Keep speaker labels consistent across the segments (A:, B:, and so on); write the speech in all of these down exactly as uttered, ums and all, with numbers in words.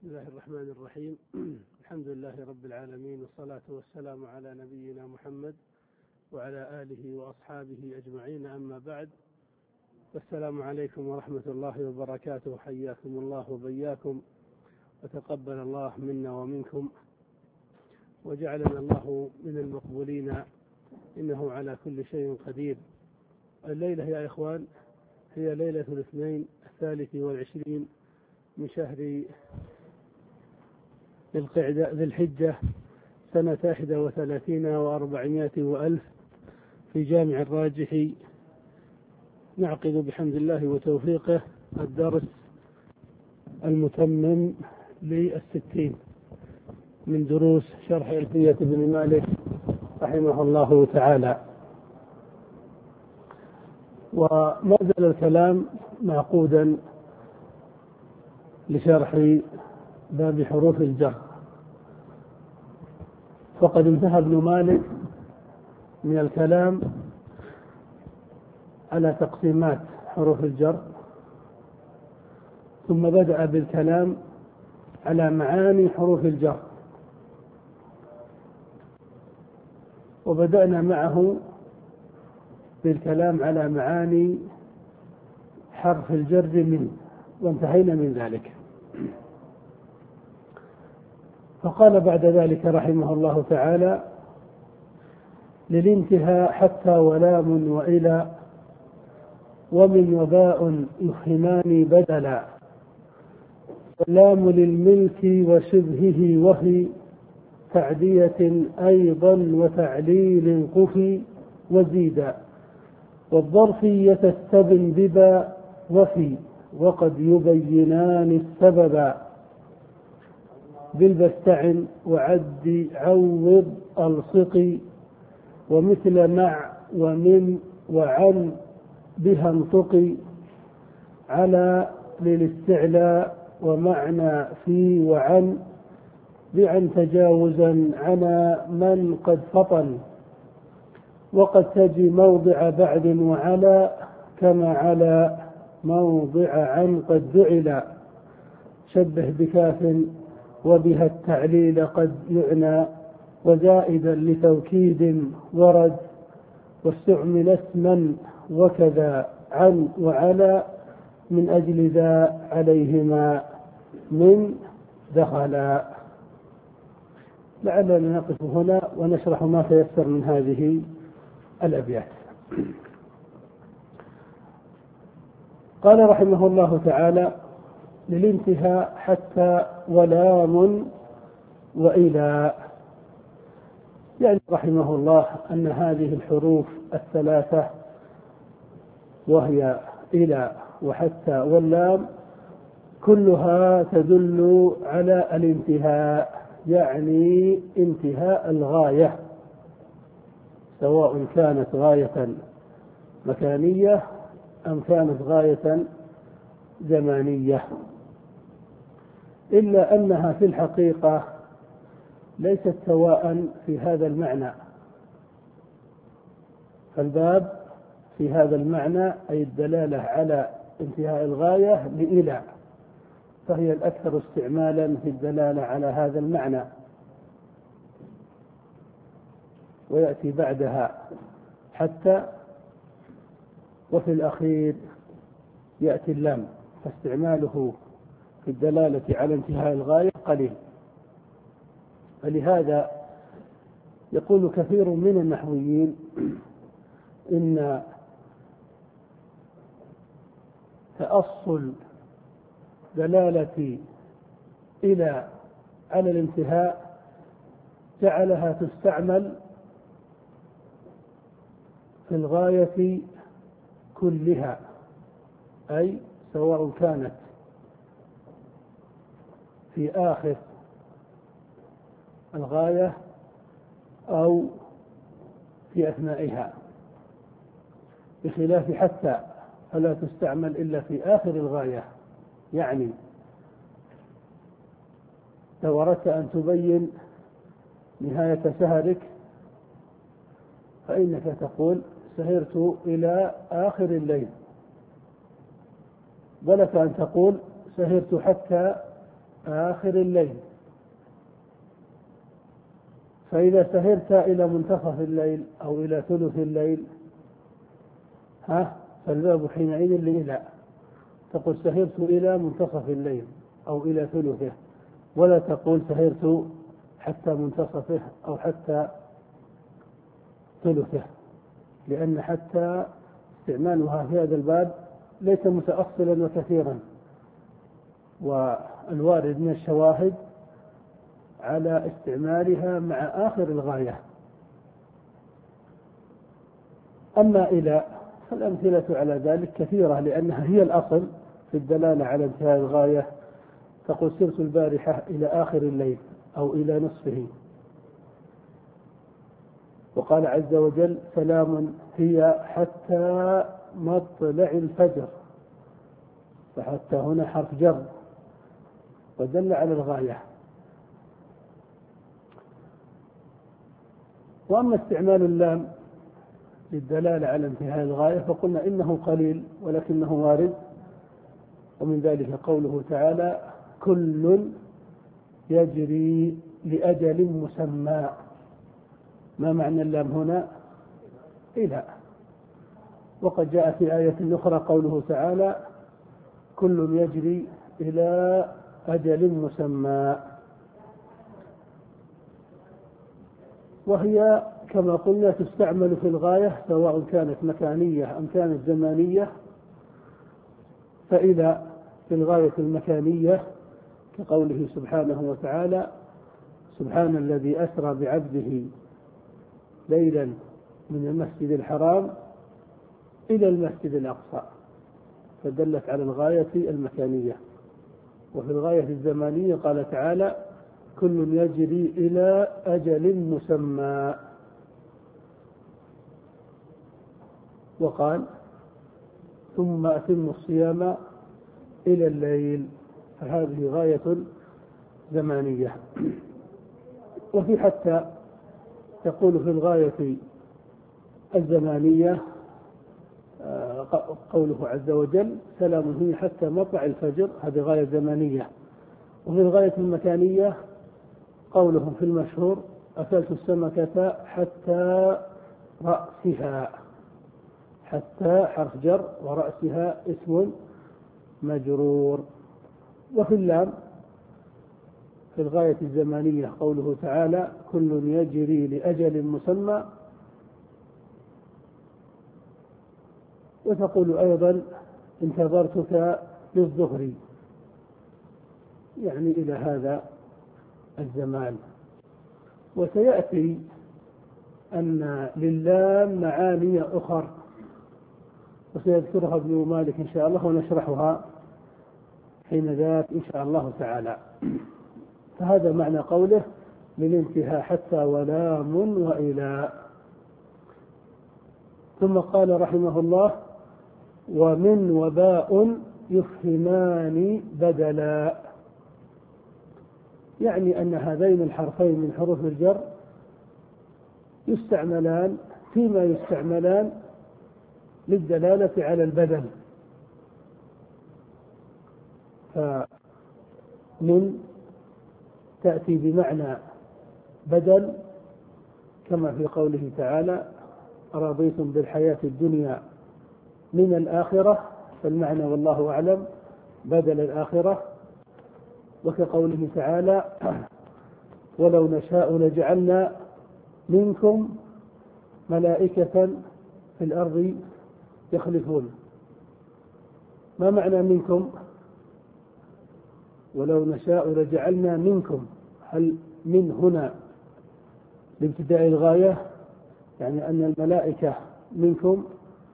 A: بسم الله الرحمن الرحيم. الحمد لله رب العالمين، والصلاة والسلام على نبينا محمد وعلى آله وأصحابه أجمعين، أما بعد، والسلام عليكم ورحمة الله وبركاته. حياكم الله وبياكم، وتقبل الله منا ومنكم، وجعلنا الله من المقبولين، إنه على كل شيء قدير. الليلة يا إخوان هي ليلة الاثنين الثالث والعشرين من شهر ذي الحجة سنة إحدى وثلاثين وأربعمائة وألف في جامع الراجحي. نعقد بحمد الله وتوفيقه الدرس المتمم للستين من دروس شرح ألفية بن مالك رحمه الله تعالى. وما زال الكلام معقودا لشرح باب حروف الجر، فقد انتهى ابن مالك من الكلام على تقسيمات حروف الجر، ثم بدأ بالكلام على معاني حروف الجر، وبدأنا معه بالكلام على معاني حرف الجر منه، وانتهينا من ذلك. فقال بعد ذلك رحمه الله تعالى: للانتهاء حتى ولام وإلى ومن وباء يفهمان بدلا، واللام للملك وشبهه وهي تعدية أيضا وتعليل قفي وزيدا، والظرفية تستبن ببا وفي وقد يبينان السبب، بالبستعن وعد عوض الصقي ومثل مع ومن وعن بها انطقي، على للاستعلاء ومعنى في وعن بعن تجاوزا عنا من قد فطن، وقد تجي موضع بعد وعلى كما على موضع عن قد جعل، شبه بكاف وبها التعليل قد يعنى، وزائدا لتوكيد ورد، واستعمل اسما وكذا عن وعلى من أجل ذا عليهما من دخلا. لعلنا نقف هنا ونشرح ما تيسر من هذه الأبيات. قال رحمه الله تعالى: للانتهاء حتى ولام وإلى، يعني رحمه الله أن هذه الحروف الثلاثة وهي إلى وحتى واللام كلها تدل على الانتهاء، يعني انتهاء الغاية، سواء كانت غاية مكانية أم كانت غاية زمانية، إلا أنها في الحقيقة ليست سواء في هذا المعنى. فالباب في هذا المعنى أي الدلالة على انتهاء الغاية لإلى، فهي الأكثر استعمالا في الدلالة على هذا المعنى، ويأتي بعدها حتى، وفي الأخير يأتي اللام، فاستعماله في الدلالة على انتهاء الغاية قليل. فلهذا يقول كثير من النحويين إن تأصل دلالة إلى على الانتهاء جعلها تستعمل في الغاية كلها، أي سواء كانت في آخر الغاية أو في أثنائها، بخلاف حتى فلا تستعمل إلا في آخر الغاية. يعني لو أردت أن تبين نهاية سهرك فإنك تقول: سهرت إلى آخر الليل، ولك أن تقول: سهرت حتى آخر الليل. فإذا سهرت إلى منتصف الليل أو إلى ثلث الليل ها فالباب حينئذ لإلى، تقول سهرت إلى منتصف الليل أو إلى ثلثه، ولا تقول سهرت حتى منتصفه أو حتى ثلثه، لأن حتى استعمالها في هذا الباب ليس متأصلا وكثيرا، والوارد من الشواهد على استعمالها مع آخر الغاية. أما إلى فالأمثلة على ذلك كثيرة، لأنها هي الأصل في الدلالة على انتهاء الغاية. تقول سرت البارحة إلى آخر الليل أو إلى نصفه. وقال عز وجل سلام هي حتى مطلع الفجر، فحتى هنا حرف جر ودل على الغاية. وأما استعمال اللام للدلالة على انتهاء الغاية فقلنا إنه قليل ولكنه وارد، ومن ذلك قوله تعالى كل يجري لأجل مسمى. ما معنى اللام هنا؟ إلى. وقد جاء في آية أخرى قوله تعالى كل يجري إلى أجل مسمى، وهي كما قلنا تستعمل في الغاية سواء كانت مكانية أم كانت زمانية. فإذا في الغاية المكانية كقوله سبحانه وتعالى سبحان الذي أسرى بعبده ليلا من المسجد الحرام إلى المسجد الأقصى، فدلت على الغاية المكانية. وفي الغاية الزمانية قال تعالى كل يجري إلى أجل مسمى، وقال ثم أتم الصيام إلى الليل، فهذه غاية زمانية. وفي حتى يقول في الغاية الزمانية قوله عز وجل سلام هي حتى مطلع الفجر، هذه غاية زمانية. وفي الغاية المكانية قولهم في المشهور أكلت السمكة حتى رأسها، حتى حرف جر ورأسها اسم مجرور. وفي اللام في الغاية الزمانية قوله تعالى كل يجري لأجل مسمى، وتقول أيضا انتظرتك للظهر، يعني إلى هذا الزمان. وسيأتي أن لله معاني أخر وسيذكرها ابن مالك إن شاء الله ونشرحها حين ذاك إن شاء الله تعالى. فهذا معنى قوله للانتهاء حتى ولام وإلى. ثم قال رحمه الله ومن وباء يفهمان بدلا، يعني أن هذين الحرفين من حروف الجر يستعملان فيما يستعملان للدلالة على البدل. فمن تأتي بمعنى بدل كما في قوله تعالى أرضيتم بالحياة الدنيا من الآخرة، فالمعنى والله أعلم بدل الآخرة. وكقوله تعالى ولو نشاء لجعلنا منكم ملائكة في الأرض يخلفون. ما معنى منكم؟ ولو نشاء لجعلنا منكم، هل من هنا لابتداء الغاية يعني أن الملائكة منكم،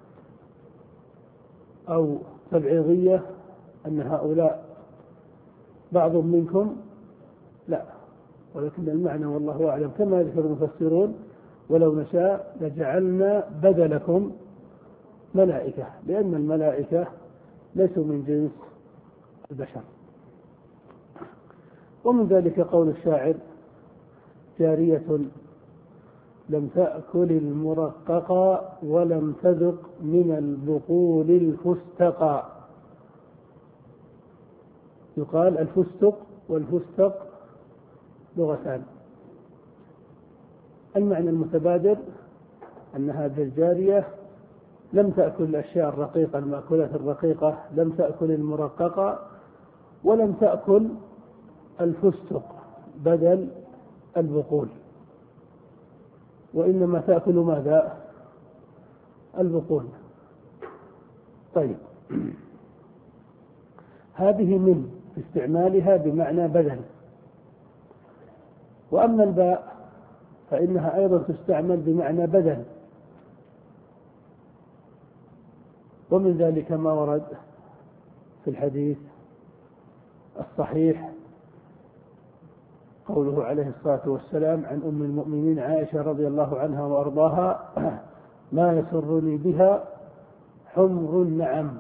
A: أو تبعيضية أن هؤلاء بعض منكم؟ لا، ولكن المعنى والله أعلم كما ذكر المفسرون ولو نشاء لجعلنا بدلكم ملائكة، لأن الملائكة ليسوا من جنس البشر. ومن ذلك قول الشاعر جارية لم تأكل المرققا ولم تذق من البقول الفستقا. يقال الفستق والفستق لغتان. المعنى المتبادر أن هذه الجارية لم تأكل الأشياء الرقيقة المأكولات الرقيقة، لم تأكل المرققة، ولم تأكل الفستق بدل البقول، وإنما تأكل ماذا؟ البقول. طيب، هذه من استعمالها بمعنى بدل. وأما الباء فإنها أيضا تستعمل بمعنى بدل، ومن ذلك ما ورد في الحديث الصحيح قوله عليه الصلاة والسلام عن أم المؤمنين عائشة رضي الله عنها وأرضاها: ما يسرني بها حمر النعم.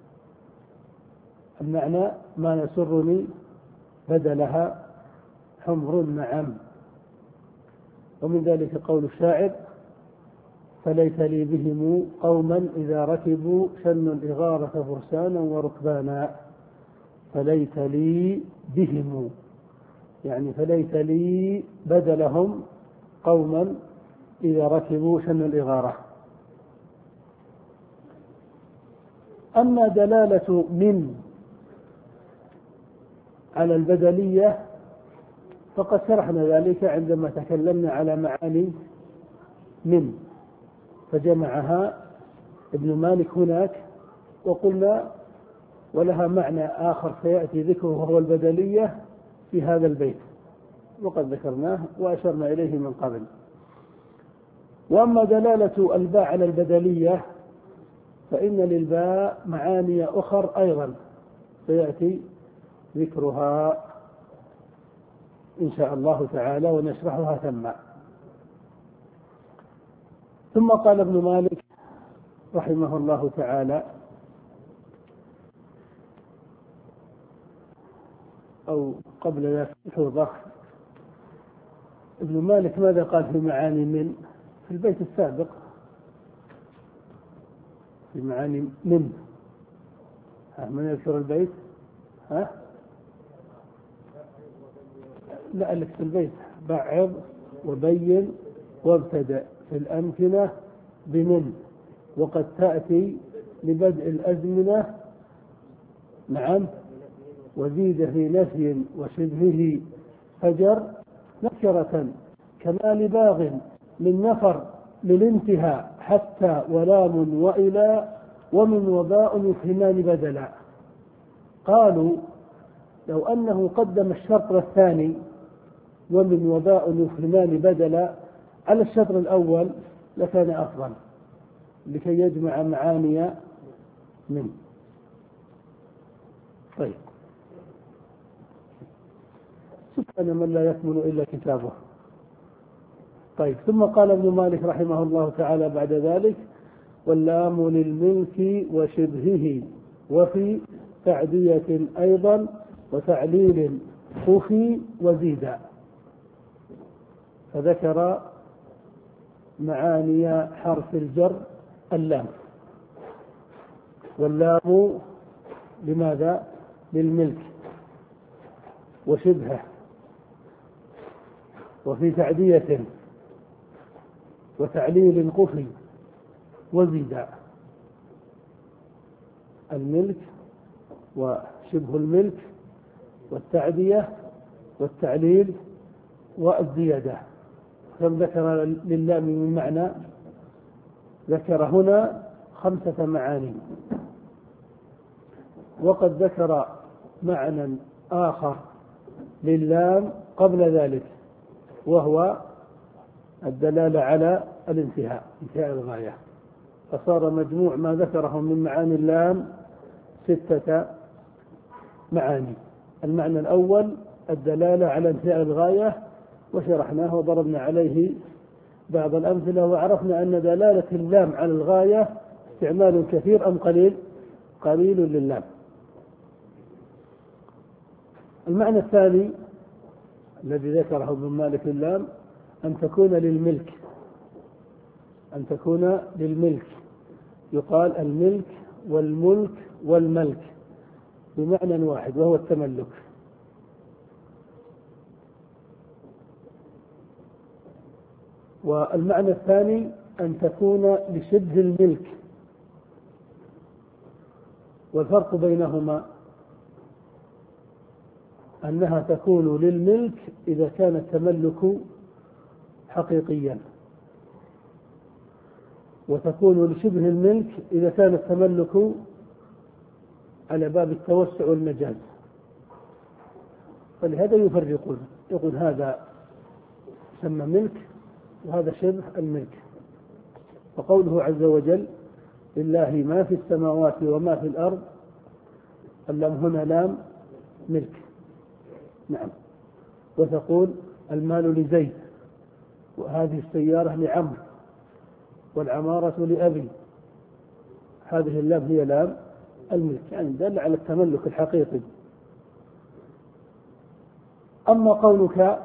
A: المعنى ما يسرني بدلها حمر النعم. ومن ذلك قول الشاعر: فليس لي بهم قوما إذا ركبوا شنوا الإغارة فرسانا وركبانا. فليس لي بهم، يعني فليس لي بدلهم قوما إذا ركبوا شنوا الإغارة. أما دلالة من على البدلية فقد شرحنا ذلك عندما تكلمنا على معاني من، فجمعها ابن مالك هناك، وقلنا ولها معنى آخر سيأتي ذكره وهو البدلية في هذا البيت، وقد ذكرناه وأشرنا إليه من قبل. وأما دلالة الباء على البدلية فإن للباء معاني أخر أيضا سيأتي ذكرها إن شاء الله تعالى ونشرحها ثم. ثم قال ابن مالك رحمه الله تعالى، أو قبل ذلك لحظة، ابن مالك ماذا قال في معاني من في البيت السابق؟ في معاني من، ها من يذكر البيت؟ ها لا، لك في البيت: بعض وبين وابتدأ في الأمكنة بمن، وقد تأتي لبدء الأزمنة. نعم. وزيد في نفي وشبهه فجر نكرة كما لباغ من نفر للانتهاء حتى ولام وإلى ومن وباء يفهمان بدلا. قالوا لو أنه قدم الشرط الثاني ومن وباء يفهمان بدلا على الشطر الأول لكان أفضل لكي يجمع معاني من. طيب، سبحان من لا يكمل إلا كتابه. طيب، ثم قال ابن مالك رحمه الله تعالى بعد ذلك: واللام للملك وشبهه وفي تعدية أيضا وتعليل خفي وزيدا. فذكر معاني حرف الجر اللام. واللام لماذا؟ للملك وشبهه وفي تعدية وتعليل خفي وزيدا. الملك وشبه الملك والتعدية والتعليل والزيادة. كم ذكر للام من معنى؟ ذكر هنا خمسة معاني، وقد ذكر معنى آخر للام قبل ذلك وهو الدلالة على الانتهاء، انتهاء الغاية. فصار مجموع ما ذكره من معاني اللام ستة معاني. المعنى الأول الدلالة على انتهاء الغاية، وشرحناه وضربنا عليه بعض الأمثلة، وعرفنا أن دلالة اللام على الغاية استعمال كثير أم قليل؟ قليل للام. المعنى الثاني الذي ذكره ابن مالك اللام أن تكون للملك، أن تكون للملك. يقال الملك والملك والملك بمعنى واحد وهو التملك.
B: والمعنى الثاني أن تكون لشبه الملك. والفرق بينهما أنها تكون للملك إذا كان التملك حقيقيا، وتكون لشبه الملك إذا كان التملك على باب التوسع والمجاز. فلهذا يفرقون، يقول هذا يسمى ملك وهذا شبه الملك. فقوله عز وجل لله ما في السماوات وما في الأرض، اللام هنا لام ملك. نعم. وتقول المال لزيد، وهذه السيارة لعمرو، والعمارة لأبي، هذه اللام هي لام الملك، يعني دل على التملك الحقيقي. أما قولك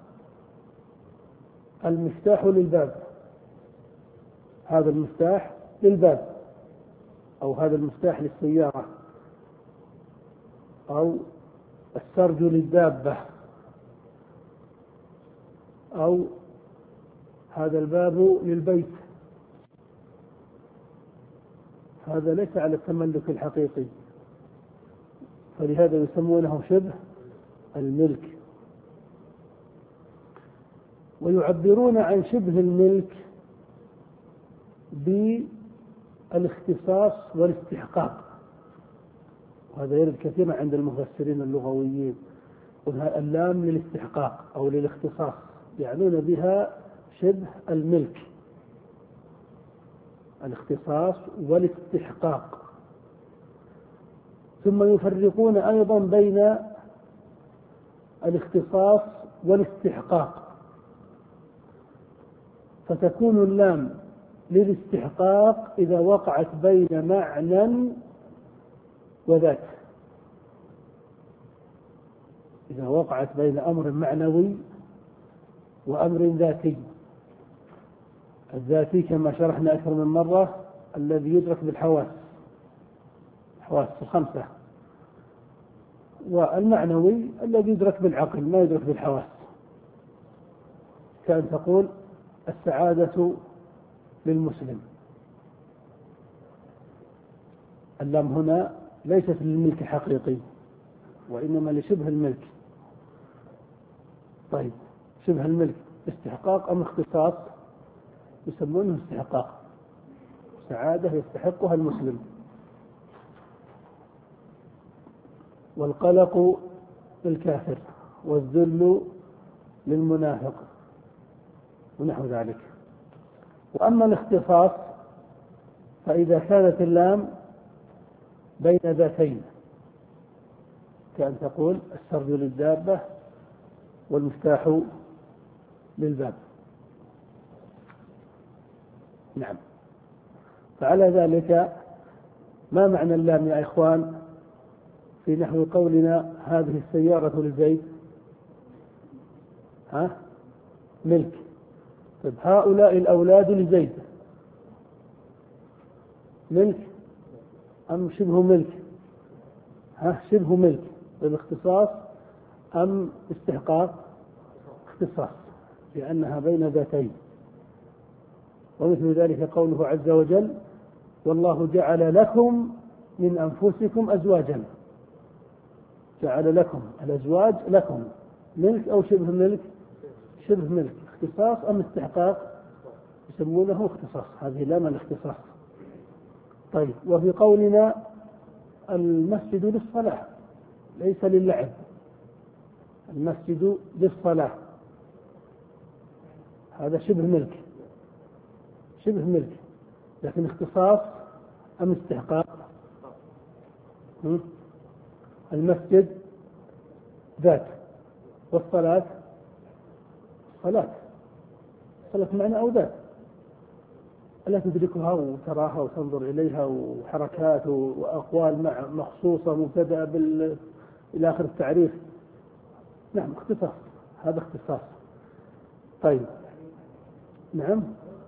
B: المفتاح للباب، هذا المفتاح للباب، أو هذا المفتاح للسيارة، أو السرج للدابة، أو هذا الباب للبيت، هذا ليس على التملك الحقيقي، فلهذا يسمونه شبه الملك. ويعبرون عن شبه الملك بالاختصاص والاستحقاق، وهذا يرد كثيرا عند المفسرين اللغويين. اللام للاستحقاق أو للاختصاص، يعنون بها شبه الملك، الاختصاص والاستحقاق. ثم يفرقون أيضا بين الاختصاص والاستحقاق، فتكون اللام للاستحقاق إذا وقعت بين معنى وذات، إذا وقعت بين أمر معنوي وأمر ذاتي. الذاتي كما شرحنا أكثر من مرة الذي يدرك بالحواس، الحواس الخمسة، والمعنوي الذي يدرك بالعقل ما يدرك بالحواس. كأن تقول السعادة للمسلم، اللام هنا ليست للملك حقيقي وإنما لشبه الملك. طيب، شبه الملك استحقاق أم اختصاص؟ يسمونه استحقاق، سعادة يستحقها المسلم. والقلق للكافر، والذل للمنافق، ونحو ذلك. وأما الاختصاص فإذا كانت اللام بين ذاتين، كأن تقول السرج للدابة والمفتاح للباب. نعم. فعلى ذلك ما معنى اللام يا إخوان في نحو قولنا هذه السيارة لزيد؟ ها؟ ملك. طيب هؤلاء الأولاد لزيد ملك أم شبه ملك؟ ها؟ شبه ملك. بالاختصاص أم استحقاق؟ اختصاص، لأنها بين ذاتين. ومثل ذلك قوله عز وجل والله جعل لكم من أنفسكم أزواجا، جعل لكم الأزواج لكم، ملك أو شبه ملك؟ شبه ملك. اختصاص أم استحقاق؟ يسمونه اختصاص، هذه لام الاختصاص. طيب، وفي قولنا المسجد للصلاة ليس للعب، المسجد للصلاة، هذا شبه ملك، شبه ملك، لكن اختصاص أم استحقاق؟ المسجد ذات، والصلاة صلاة، صلاة معنى أو ذات، ألا تدركها وتراها وتنظر إليها، وحركات وأقوال مع مخصوصة مبتدأة بال إلى آخر التعريف. نعم، اختصاص، هذا اختصاص. طيب، نعم.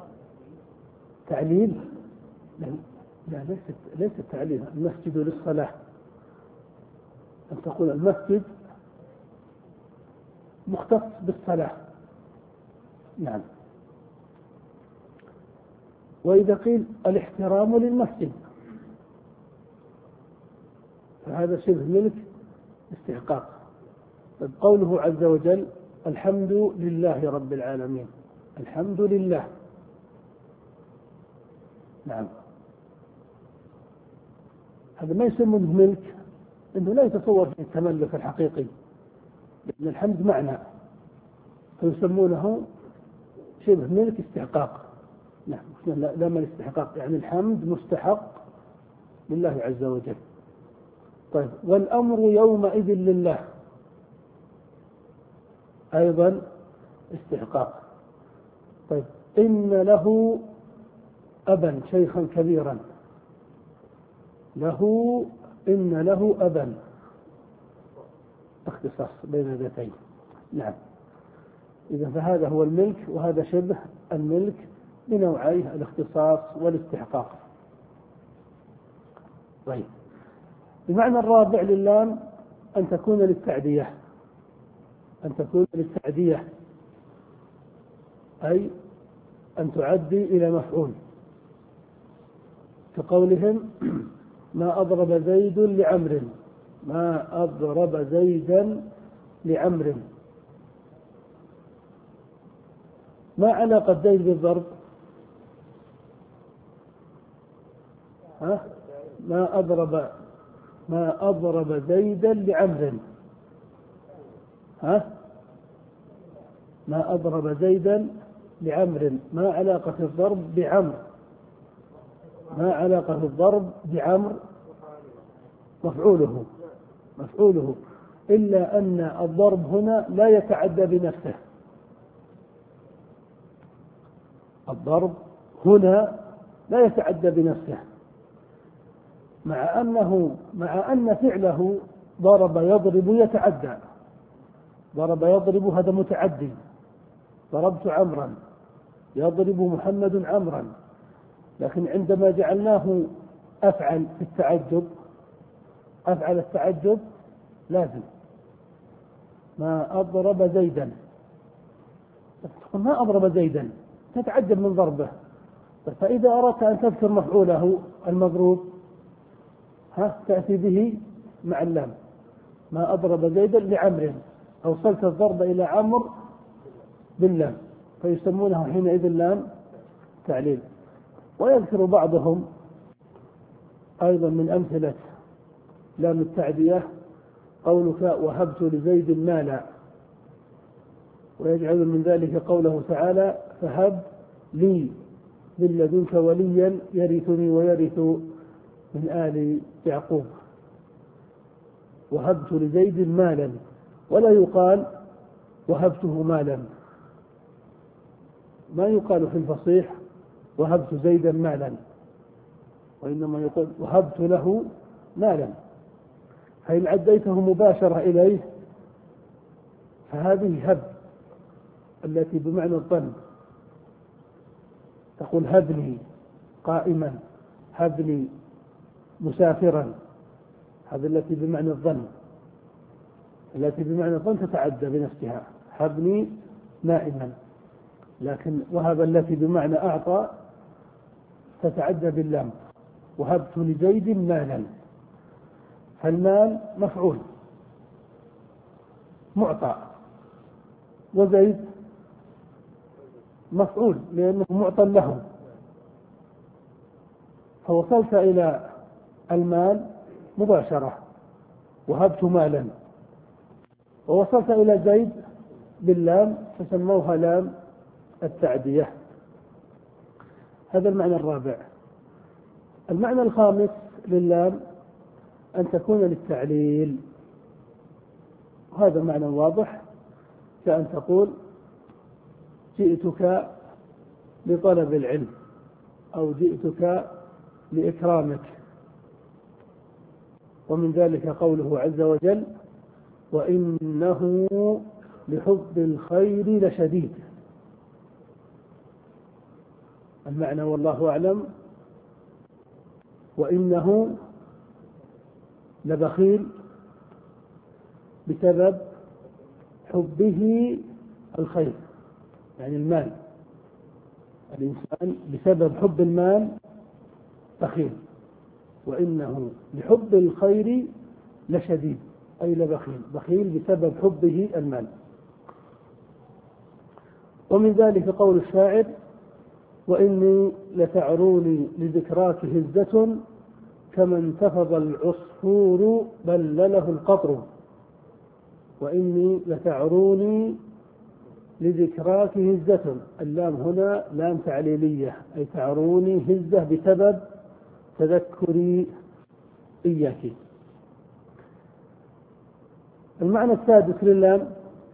B: تعليل؟ لا, لا ليس ليس التعليل. المسجد للصلاة، أن تقول المسجد مختص بالصلاة. نعم. وإذا قيل الاحترام للمسجد فهذا شبه ملك استحقاق. طيب قوله عز وجل الحمد لله رب العالمين، الحمد لله، نعم، هذا ما يسمونه ملك، انه لا يتصور في التملك الحقيقي، لأن الحمد معنى، فيسمونه شبه ملك استحقاق. نعم، لا ملك استحقاق، يعني الحمد مستحق لله عز وجل. طيب والأمر يومئذ لله، أيضا استحقاق. طيب إن له أبا شيخا كبيرا، له إن له أبا، اختصاص بين ذاتين. نعم، إذا فهذا هو الملك، وهذا شبه الملك بنوعيه الاختصاص والاستحقاق. طيب المعنى الرابع للام أن تكون للتعدية، أن تكون للتعدية أي أن تعدي إلى مفعول، كقولهم ما أضرب زيد لعمر، ما أضرب زيدا لعمر. ما علاقة زيد بالضرب؟ ها؟ ما أضرب ما أضرب زيدا لعمر، ها؟ ما أضرب زيدا لعمر، ما علاقة الضرب بعمر؟ ما علاقة الضرب بعمر؟ مفعوله مفعوله إلا أن الضرب هنا لا يتعدى بنفسه، الضرب هنا لا يتعدى بنفسه، مع أنه مع أن فعله ضرب يضرب يتعدى، ضرب يضرب هذا متعدي، ضربت عمرا، يضرب محمد عمرا، لكن عندما جعلناه أفعل في التعجب، أفعل التعجب لازم ما أضرب زيدا، تقول ما أضرب زيدا تتعجب من ضربه، فإذا أردت أن تذكر مفعوله المضروب ها تأتي به مع اللام، ما أضرب زيدا لعمر، أوصلت الضرب إلى عمر باللام، فيسمونه حينئذ لام تعليل. ويذكر بعضهم أيضا من أمثلة لام التعدية قولك وهبت لزيد مالا، ويجعل من ذلك قوله تعالى فهب لي من لدنك وليا يرثني ويرث من آل يعقوب، وهبت لزيد مالا، ولا يقال وهبته مالا، ما يقال في الفصيح وهبت زيدا مالا، وإنما يقول وهبت له مالا، فإن عديته مباشرة إليه فهذه هب التي بمعنى الظن، تقول هبني قائما، هبني مسافرا، هذه التي بمعنى الظن، التي بمعنى الظن تتعدى بنفسها، هبني نائما، لكن وهب التي بمعنى أعطى تتعدى باللام، وهبت لزيد مالا، فالمال مفعول معطى، وزيد مفعول لأنه معطى له، فوصلت إلى المال مباشرة وهبت مالا، ووصلت إلى زيد باللام فسموها لام التعدية. هذا المعنى الرابع. المعنى الخامس للام أن تكون للتعليل، وهذا معنى واضح، كأن تقول جئتك لطلب العلم، أو جئتك لإكرامك. ومن ذلك قوله عز وجل وإنه لحب الخير لشديد. المعنى والله أعلم وإنه لبخيل بسبب حبه الخير، يعني المال، الإنسان بسبب حب المال بخيل، وإنه لحب الخير لشديد، أي لبخيل، بخيل بسبب حبه المال. ومن ذلك قول الشاعر: وإني لتعروني لذكراك هزة كما انتفض العصفور بلله القطر. وإني لتعروني لذكراك هزة، اللام هنا لام تعليلية، أي تعروني هزة بسبب تذكري إياك. المعنى السادس للام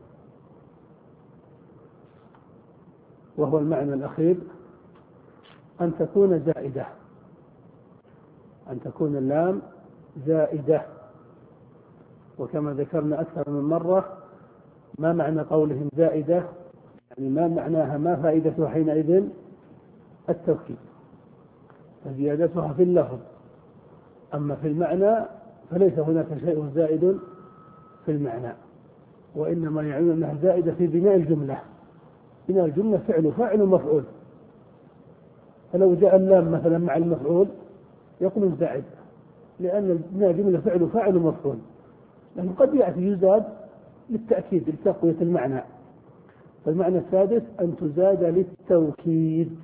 B: وهو المعنى الأخير أن تكون زائدة، أن تكون اللام زائدة. وكما ذكرنا أكثر من مرة ما معنى قولهم زائدة، يعني ما معناها، ما فائدتها حينئذ؟ التوكيد، فزيادتها في اللفظ، أما في المعنى فليس هناك شيء زائد في المعنى، وإنما يعني أنها زائدة في بناء الجملة. بناء الجملة فعل فاعل ومفعول، فلو جاء اللام مثلا مع المفعول يكون زائد، لأن بناء الجملة فعل فاعل ومفعول، لكن قد يأتي يزاد للتأكيد لتقوية المعنى. فالمعنى السادس أن تزاد للتوكيد.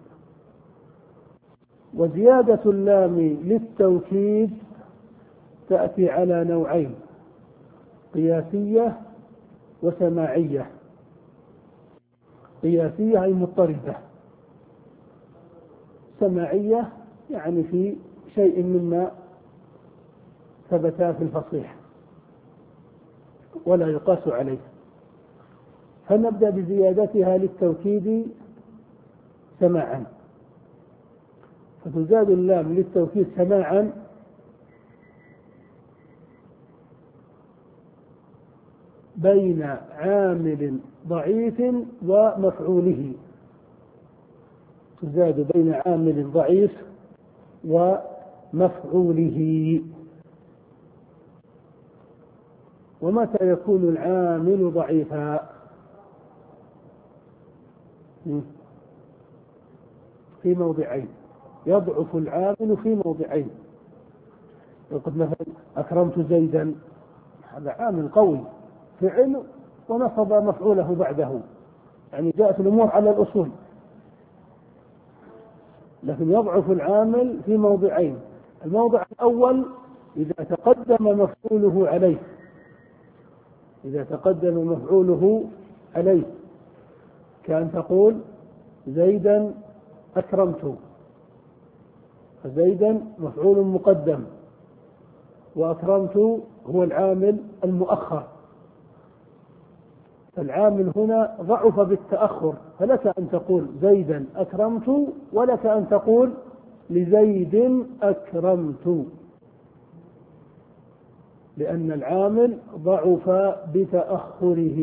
B: وزيادة اللام للتوكيد تأتي على نوعين: قياسية وسماعية. قياسية أي مضطردة، سماعية يعني في شيء مما ثبتا في الفصيح ولا يقاس عليه. فنبدأ بزيادتها للتوكيد سماعا، فتزاد اللام للتوكيد سماعا بين عامل ضعيف ومفعوله، تزاد بين عامل ضعيف ومفعوله. ومتى يكون العامل ضعيفا؟ في موضعين، يضعف العامل في موضعين. يقول مثلا أكرمت زيدا، هذا عامل قوي فعل ونصب مفعوله بعده، يعني جاءت الأمور على الأصول، لكن يضعف العامل في موضعين. الموضع الأول إذا تقدم مفعوله عليه، إذا تقدم مفعوله عليه كأن تقول زيدا أكرمت، فزيدا مفعول مقدم وأكرمت هو العامل المؤخر، فالعامل هنا ضعف بالتأخر، فلك أن تقول زيدا أكرمت ولك أن تقول لزيد أكرمت، لأن العامل ضعف بتأخره.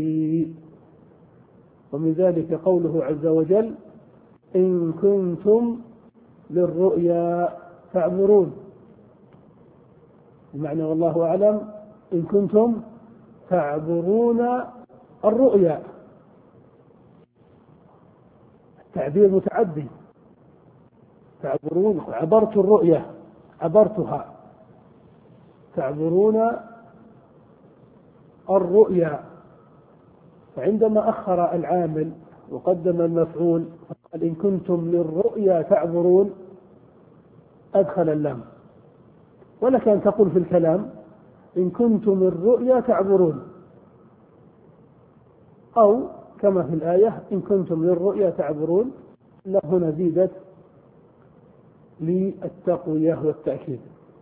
B: ومن ذلك قوله عز وجل: إن كنتم للرؤيا تعبرون. المعنى والله أعلم إن كنتم تعبرون الرؤيا، التعبير متعدي، تعبرون، عبرت الرؤيا، عبرتها، تعبرون الرؤيا. فعندما أخر العامل وقدم المفعول فقال إن كنتم للرؤيا تعبرون، أدخل اللام. ولك أن تقول في الكلام إن كنتم للرؤيا تعبرون، أو كما في الآية إن كنتم للرؤيا تعبرون، لا هنا زيدت للتقوية والتأكيد.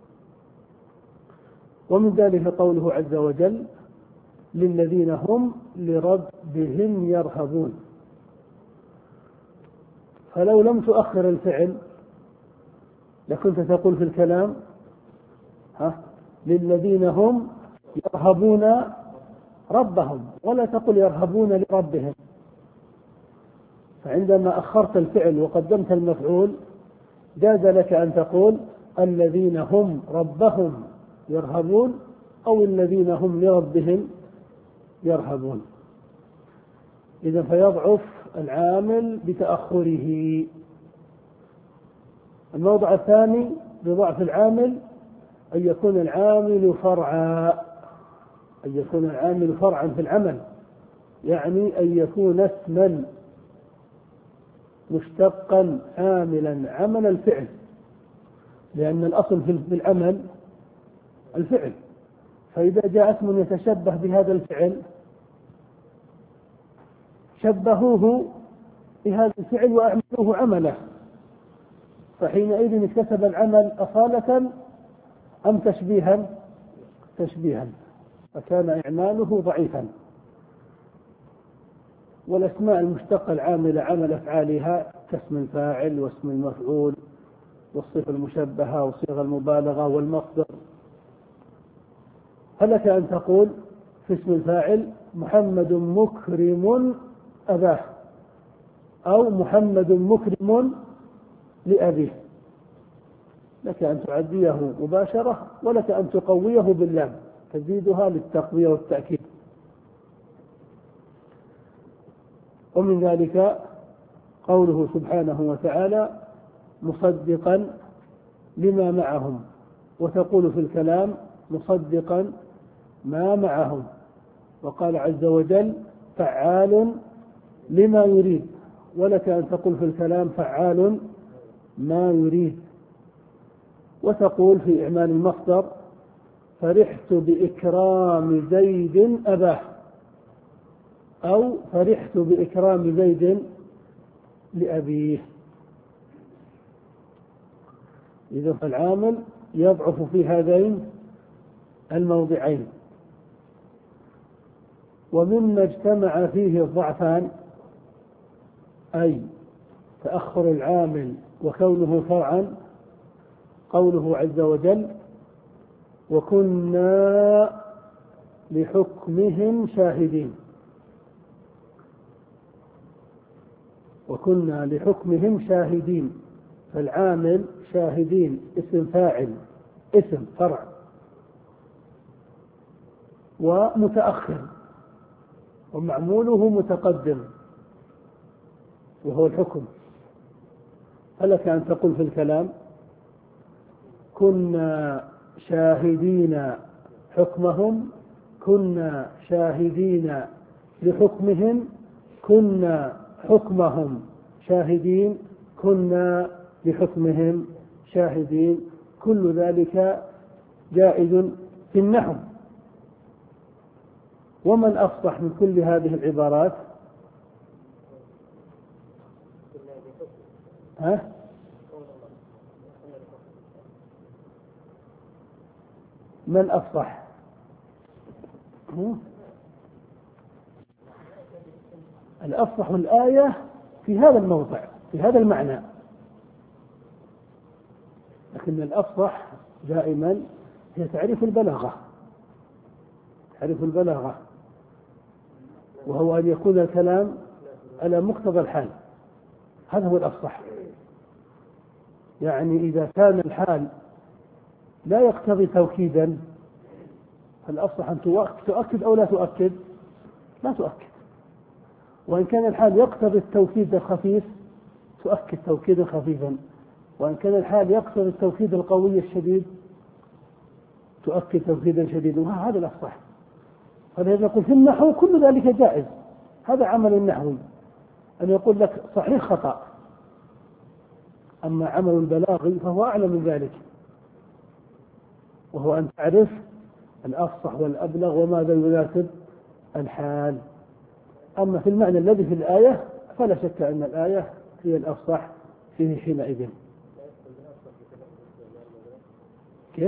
B: ومن ذلك قوله عز وجل: للذين هم لربهم يرهبون. فلو لم تؤخر الفعل لكنت تقول في الكلام ها للذين هم يرهبون ربهم، ولا تقل يرهبون لربهم. فعندما أخرت الفعل وقدمت المفعول جاز لك أن تقول الذين هم ربهم يرهبون أو الذين هم لربهم يرهبون. إذا فيضعف العامل بتأخره. الموضع الثاني بضعف العامل أن يكون العامل فرعا، أن يكون العامل فرعا في العمل، يعني أن يكون اسما مشتقا عاملا عمل الفعل، لأن الأصل في العمل الفعل، فإذا جاء اسم يتشبه بهذا الفعل شبهوه بهذا الفعل وأعملوه عمله، فحينئذ اكتسب العمل أصالة أم تشبيها؟ تشبيها، فكان إعماله ضعيفا. والأسماء المشتقة العاملة عمل أفعالها كاسم الفاعل واسم المفعول والصفة المشبهة وصيغة المبالغة والمصدر، فلك أن تقول في اسم الفاعل محمد مكرم أباه، أو محمد مكرم لأبيه، لك أن تعديه مباشرة ولك أن تقويه باللام تزيدها للتقوية والتأكيد. ومن ذلك قوله سبحانه وتعالى مصدقا لما معهم، وتقول في الكلام مصدقا ما معهم، وقال عز وجل فعال لما يريد، ولك أن تقول في الكلام فعال ما يريد. وتقول في إعمال المصدر فرحت بإكرام زيد أباه، أو فرحت بإكرام زيد لأبيه. إذا فالعامل يضعف في هذين الموضعين. ومما اجتمع فيه الضعفان أي تأخر العامل وكونه فرعا قوله عز وجل وكنا لحكمهم شاهدين، وكنا لحكمهم شاهدين، فالعامل شاهدين اسم فاعل اسم فرع ومتأخر ومعموله متقدم وهو الحكم، فلك أن تقول في الكلام كنا شاهدين حكمهم، كنا شاهدين لحكمهم، كنا حكمهم شاهدين، كنا لحكمهم شاهدين، كل ذلك جائز في النحو. ومن أفصح من كل هذه العبارات؟ ها؟ من أفصح؟ الأفصح الآية في هذا الموضع في هذا المعنى، لكن الأفصح دائما هي تعريف البلاغة، تعريف البلاغة وهو أن يكون الكلام على مقتضى الحال، هذا هو الأفصح. يعني إذا كان الحال لا يقتضي توكيدا فالأفصح أن تؤكد أو لا تؤكد، لا تؤكد. وإن كان الحال يقتضي التوكيد الخفيف تؤكد توكيدا خفيفا، وإن كان الحال يقتضي التوكيد القوي الشديد تؤكد توكيدا شديدا، وهذا الأفصح. فلذا يقول في النحو كل ذلك جائز، هذا عمل النحوي أن يقول لك صحيح خطأ، أما عمل البلاغي فهو أعلى من ذلك، وهو أن تعرف الأفصح والأبلغ وماذا يناسب الحال. أما في المعنى الذي في الآية فلا شك أن الآية هي الأفصح فيه حينئذ. كيف؟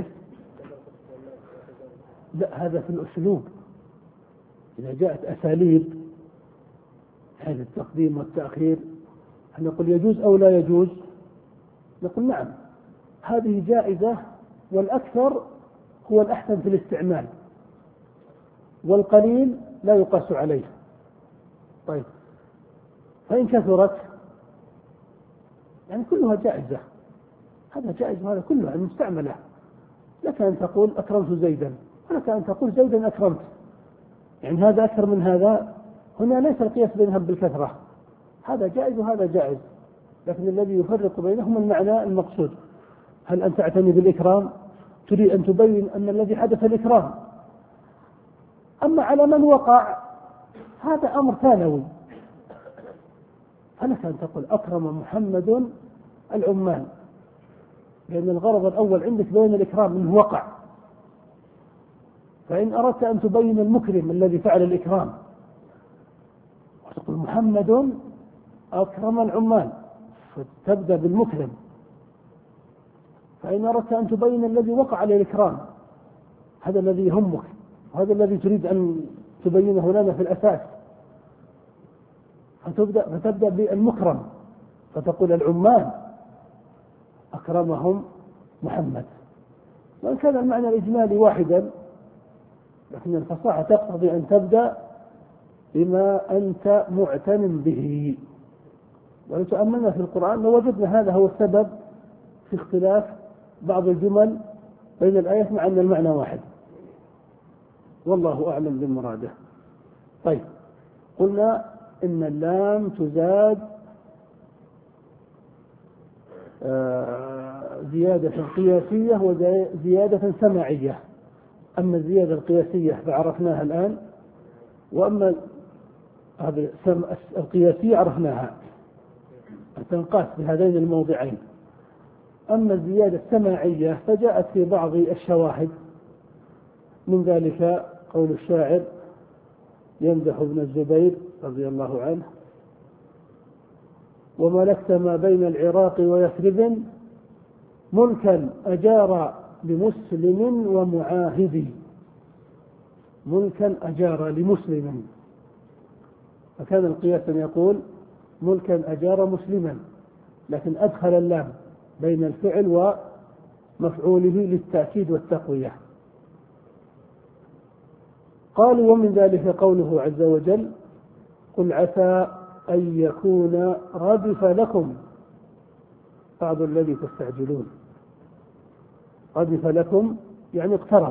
B: لا، هذا في الأسلوب. إذا جاءت أساليب هذا التقديم والتأخير هل نقول يجوز أو لا يجوز؟ نقول نعم، هذه جائزة، والأكثر هو الأحسن في الاستعمال، والقليل لا يقاس عليه. طيب، فإن كثرت يعني كلها جائزة، هذا جائز وهذا كله المستعملة. لك أن تقول أكرمت زيدا، ولك أن تقول زيدا أكرمت، يعني هذا أكثر من هذا. هنا ليس القياس بينهم بالكثرة، هذا جائز وهذا جائز، لكن الذي يفرق بينهم المعنى المقصود. هل أنت تعتني بالإكرام؟ تريد أن تبين أن الذي حدث الإكرام. أما على من وقع هذا أمر ثانوي، فلك أن تقول أكرم محمد العمال، لأن الغرض الأول عندك بين الإكرام منه وقع. فإن أردت أن تبين المكرم الذي فعل الإكرام وتقول محمد أكرم العمال، فتبدأ بالمكرم. فإن أردت أن تبين الذي وقع على الإكرام، هذا الذي يهمك وهذا الذي تريد أن تبينه لنا في الأساس، فتبدأ, فتبدأ بالمكرم فتقول العمال أكرمهم محمد. وإن كان المعنى الإجمالي واحدا، لكن الفصاحة تقتضي أن تبدأ بما أنت معتن به. ولو تأملنا في القرآن لوجدنا هذا هو السبب في اختلاف بعض الجمل بين الآيات مع أن المعنى واحد، والله أعلم بمراده. طيب، قلنا إن اللام تزاد زيادة قياسية وزيادة سماعية. أما الزيادة القياسية فعرفناها الآن، وأما القياسية عرفناها تنقاس بهذين الموضعين. أما الزيادة السماعية فجاءت في بعض الشواهد، من ذلك قول الشاعر يمدح ابن الزبير رضي الله عنه: وملكت ما بين العراق ويثرب ملكا أجار لمسلم ومعاهد. ملكا أجار لمسلم، فكان القياس أن يقول ملكا أجار مسلما، لكن أدخل اللام بين الفعل ومفعوله للتأكيد والتقوية. قالوا ومن ذلك قوله عز وجل: قل عسى أن يكون ردف لكم بعض الذي تستعجلون. ردف لكم يعني اقترب.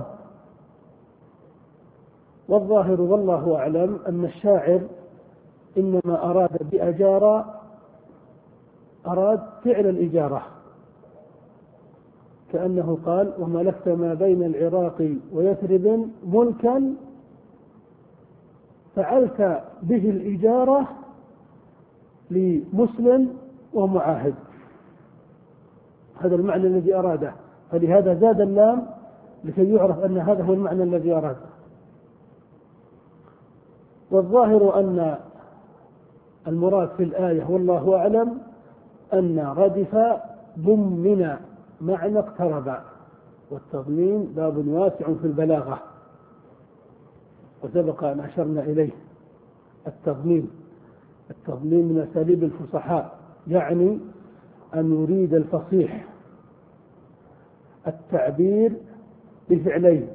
B: والظاهر والله أعلم أن الشاعر إنما أراد بأجار أراد فعل الإجارة، كأنه قال: وملكت ما بين العراق ويثرب ملكا فعلت به الإجارة لمسلم ومعاهد. هذا المعنى الذي أراده، فلهذا زاد اللام لكي يعرف أن هذا هو المعنى الذي أراده. والظاهر أن المراد في الآية والله أعلم أن ردف ضمن معنى اقترب، والتضمين باب واسع في البلاغة، وسبق أن أشرنا إليه. التضمين التضمين من أساليب الفصحاء، يعني أن يريد الفصيح التعبير بفعلين،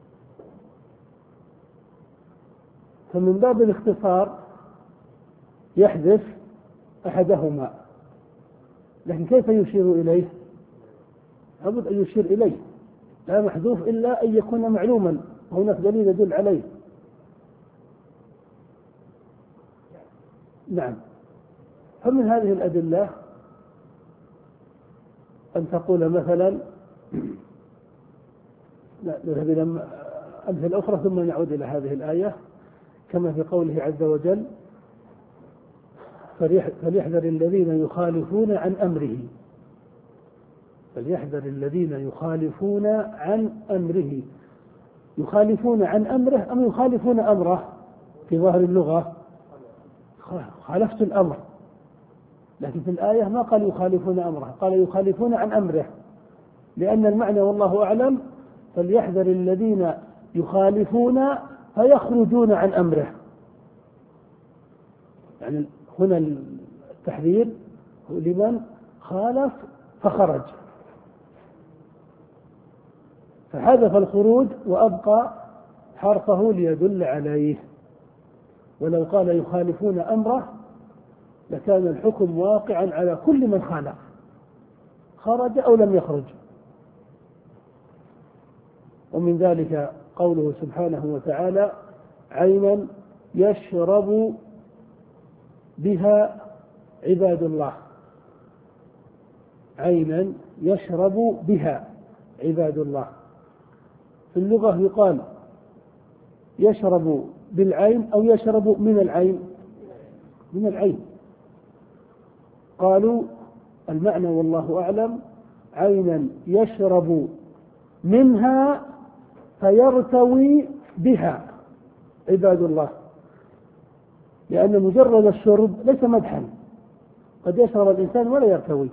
B: فمن باب الاختصار يحذف أحدهما، لكن كيف يشير إليه؟ لابد أن يشير إليه، لا محذوف إلا أن يكون معلوما، هناك دليل يدل عليه. نعم. فمن هذه الأدلة أن تقول مثلا نذهب إلى أمثلة أخرى ثم نعود إلى هذه الآية، كما في قوله عز وجل: فليحذر الذين يخالفون عن أمره. فليحذر الذين يخالفون عن أمره. يخالفون عن أمره أم يخالفون أمره؟ في ظاهر اللغة خالفت الأمر، لكن في الآية ما قال يخالفون أمره، قال يخالفون عن أمره، لأن المعنى والله أعلم فليحذر الذين يخالفون فيخرجون عن أمره. يعني هنا التحذير لمن خالف فخرج، فحذف الخروج وأبقى حرفه ليدل عليه. ولو قال يخالفون أمره لكان الحكم واقعا على كل من خالف، خرج أو لم يخرج. ومن ذلك قوله سبحانه وتعالى: عينا يشرب بها عباد الله. عينا يشرب بها عباد الله. في اللغة يقال يشرب بالعين أو يشرب من العين، من العين. قالوا المعنى والله أعلم عينا يشرب منها فيرتوي بها عباد الله، لأن مجرد الشرب ليس مدحا، قد يشرب الإنسان ولا يرتوي،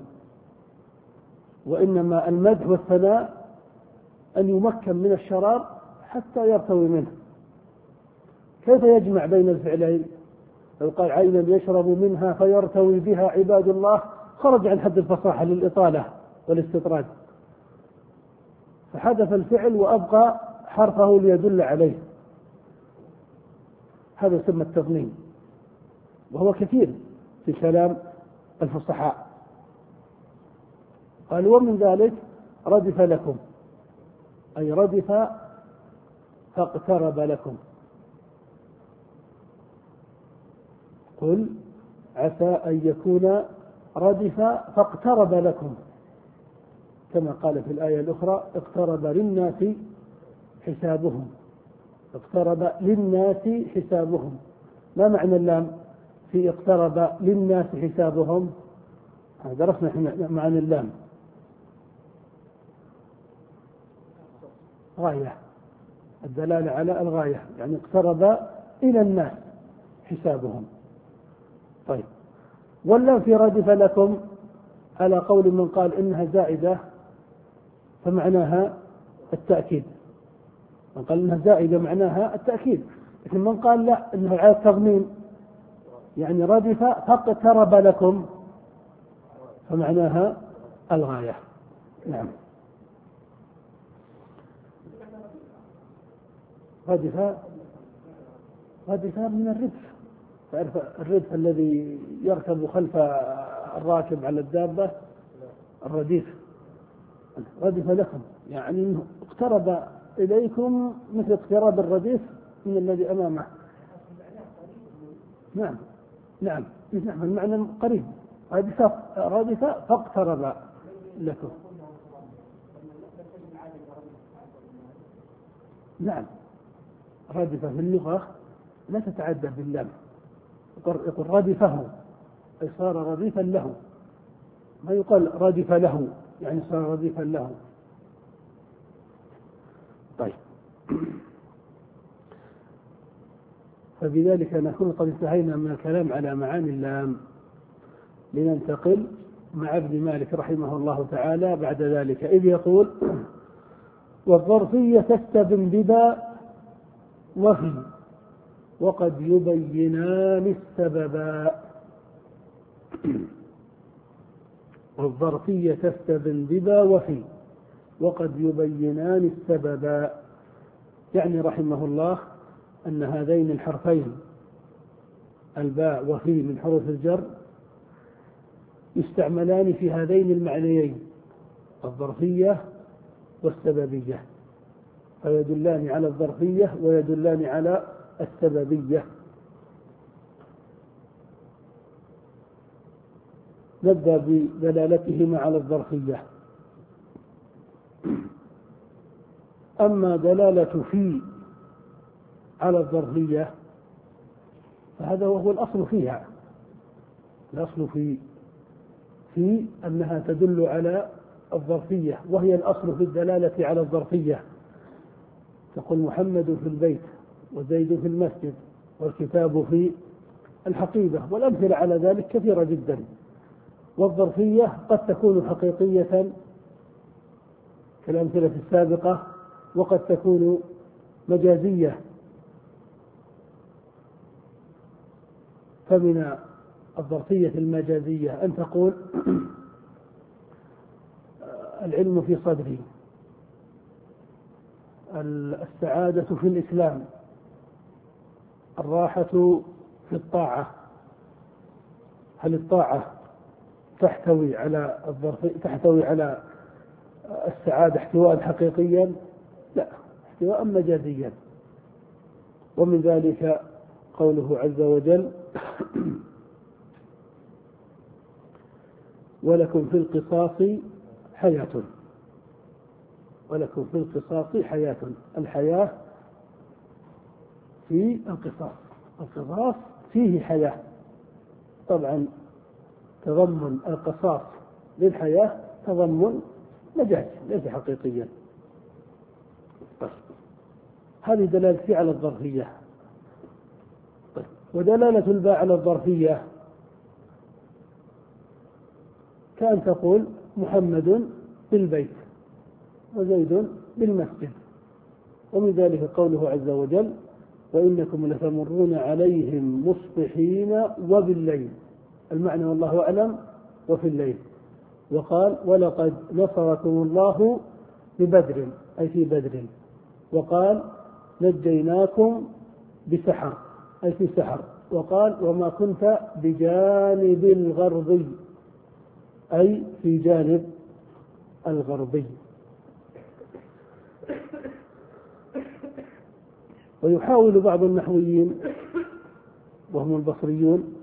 B: وإنما المدح والثناء أن يمكن من الشراب حتى يرتوي منه. كيف يجمع بين الفعلين؟ لو قال عينا يشرب منها فيرتوي بها عباد الله خرج عن حد الفصاحة للإطالة والاستطراد، فحذف الفعل وأبقى حرفه ليدل عليه. هذا يسمى التضمين، وهو كثير في كلام الفصحاء. قال ومن ذلك ردف لكم، أي ردف فاقترب لكم. قل عسى أن يكون ردف فاقترب لكم، كما قال في الآية الأخرى اقترب للناس حسابهم، اقترب للناس حسابهم. ما معنى اللام في اقترب للناس حسابهم؟ درسنا احنا معنى اللام، غاية، الدلالة على الغاية، يعني اقترب إلى الناس حسابهم. طيب، واللام في ردف لكم على قول من قال إنها زائدة فمعناها التأكيد، من قال إنها زائدة معناها التأكيد، لكن من قال لا إنها على التضمين، يعني ردف فاقترب لكم فمعناها الغاية. نعم، ردف ردف من الردف، تعرف الردف الذي يركب خلف الراكب على الدابة، الرديف. ردف لكم يعني انه اقترب اليكم مثل اقتراب الرديف من الذي امامه. نعم نعم نعم، المعنى قريب. ردف ردف فاقترب لكم. نعم، ردف في اللغة لا تتعدى باللام، يقول ردفه أي صار رديفا له، ما يقال ردف له يعني صار رديفا له. طيب، فبذلك نكون قد انتهينا من الكلام على معاني اللام، لننتقل مع ابن مالك رحمه الله تعالى بعد ذلك، إذ يقول والظرفية تستبن بذا وفي وقد يبينان السببا. والظرفية تستبن بذا وفي وقد يبينان السببا، يعني رحمه الله أن هذين الحرفين الباء وفي من حروف الجر يستعملان في هذين المعنيين الظرفية والسببية، فيدلان على الظرفية ويدلان على السببية. نبدأ بدلالتهما على الظرفية. أما دلالة في على الظرفية فهذا وهو الأصل فيها، الأصل في في أنها تدل على الظرفية، وهي الأصل في الدلالة على الظرفية. تقول محمد في البيت وزيد في المسجد والكتاب في الحقيبة، والأمثلة على ذلك كثيرة جدا. والظرفية قد تكون حقيقية كالأمثلة السابقة، وقد تكون مجازية، فمن الظرفية المجازية أن تقول العلم في صدري، السعادة في الإسلام، الراحة في الطاعة. هل الطاعة تحتوي على الظرف تحتوي على السعادة احتواء حقيقيا؟ لا، احتواء مجازيا. ومن ذلك قوله عز وجل ولكم في القصاص حياة. ولكم في القصاص حياة. الحياة في القصاص، القصاص فيه حياة. طبعا تضمن القصاص للحياة تضمن مجاز ليس حقيقيا. طيب. هذه دلالة على الظرفية. طيب. ودلالة الباء على الظرفية كأن تقول محمد بالبيت وزيد بالمسجد. ومن ذلك قوله عز وجل وإنكم لتمرون عليهم مصبحين وبالليل، المعنى والله أعلم وفي الليل. وقال ولقد نصركم الله ببدر أي في بدر. وقال نجيناكم بسحر أي في سحر. وقال وما كنت بجانب الغربي أي في جانب الغربي. ويحاول بعض النحويين وهم البصريون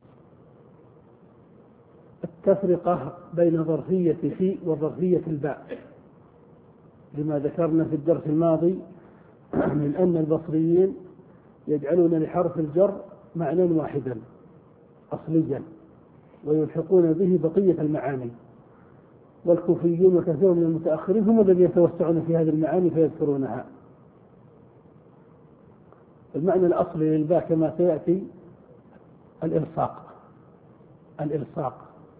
B: التفرقة بين ظرفية في وظرفية الباء، لما ذكرنا في الدرس الماضي من أن البصريين يجعلون لحرف الجر معنى واحدا أصليا ويلحقون به بقية المعاني، والكوفيون وكثير من المتأخرين هم الذين يتوسعون في هذه المعاني فيذكرونها. المعنى الأصلي للباء كما سيأتي الإلصاق، الإلصاق.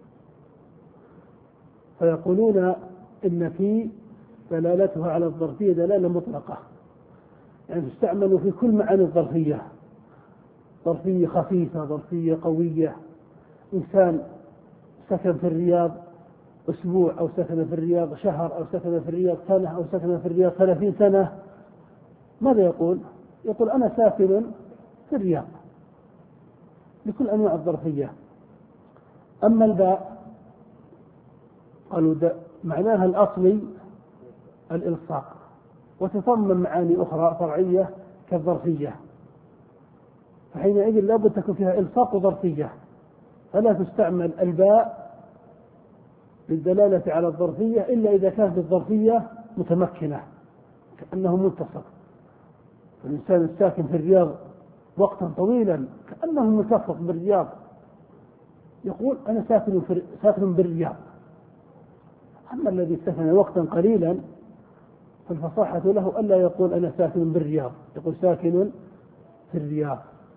B: فيقولون إن في دلالتها على الظرفية دلالة مطلقة، يعني تستعمل في كل معاني الظرفية، ظرفية خفيفة، ظرفية قوية. إنسان سكن في الرياض أسبوع أو سكن في الرياض شهر أو سكن في الرياض سنة أو سكن في الرياض ثلاثين سنة، ماذا يقول؟ يقول أنا ساكن في الرياض لكل أنواع الظرفية. أما الباء قالوا معناها الأصلي الإلصاق، وتضمن معاني أخرى فرعية كالظرفية، فحينئذ لابد تكون فيها إلصاق ظرفية، فلا تستعمل الباء للدلالة على الظرفية إلا إذا كانت الظرفية متمكنة كأنه متصل. الإنسان الساكن في الرياض وقتا طويلا كأنه متفق بالرياض يقول أنا ساكن, في ساكن بالرياض. أما الذي سكن وقتا قليلا فالفصاحة له ألا يقول أنا ساكن بالرياض، يقول ساكن في الرياض.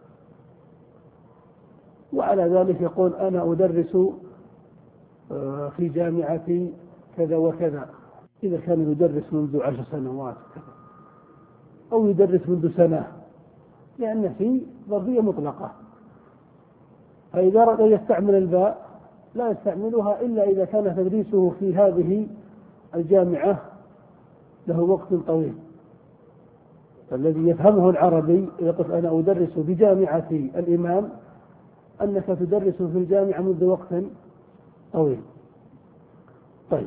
B: وعلى ذلك يقول أنا أدرس في جامعة كذا وكذا، إذا كان يدرس منذ عشر سنوات أو يدرس منذ سنة، لأن في ظرفية مطلقة. فإذا أراد أن يستعمل الباء لا يستعملها إلا إذا كان تدريسه في هذه الجامعة له وقت طويل. فالذي يفهمه العربي يقول أنا أدرس بجامعة الإمام، أنك تدرس في الجامعة منذ وقت طويل. طيب.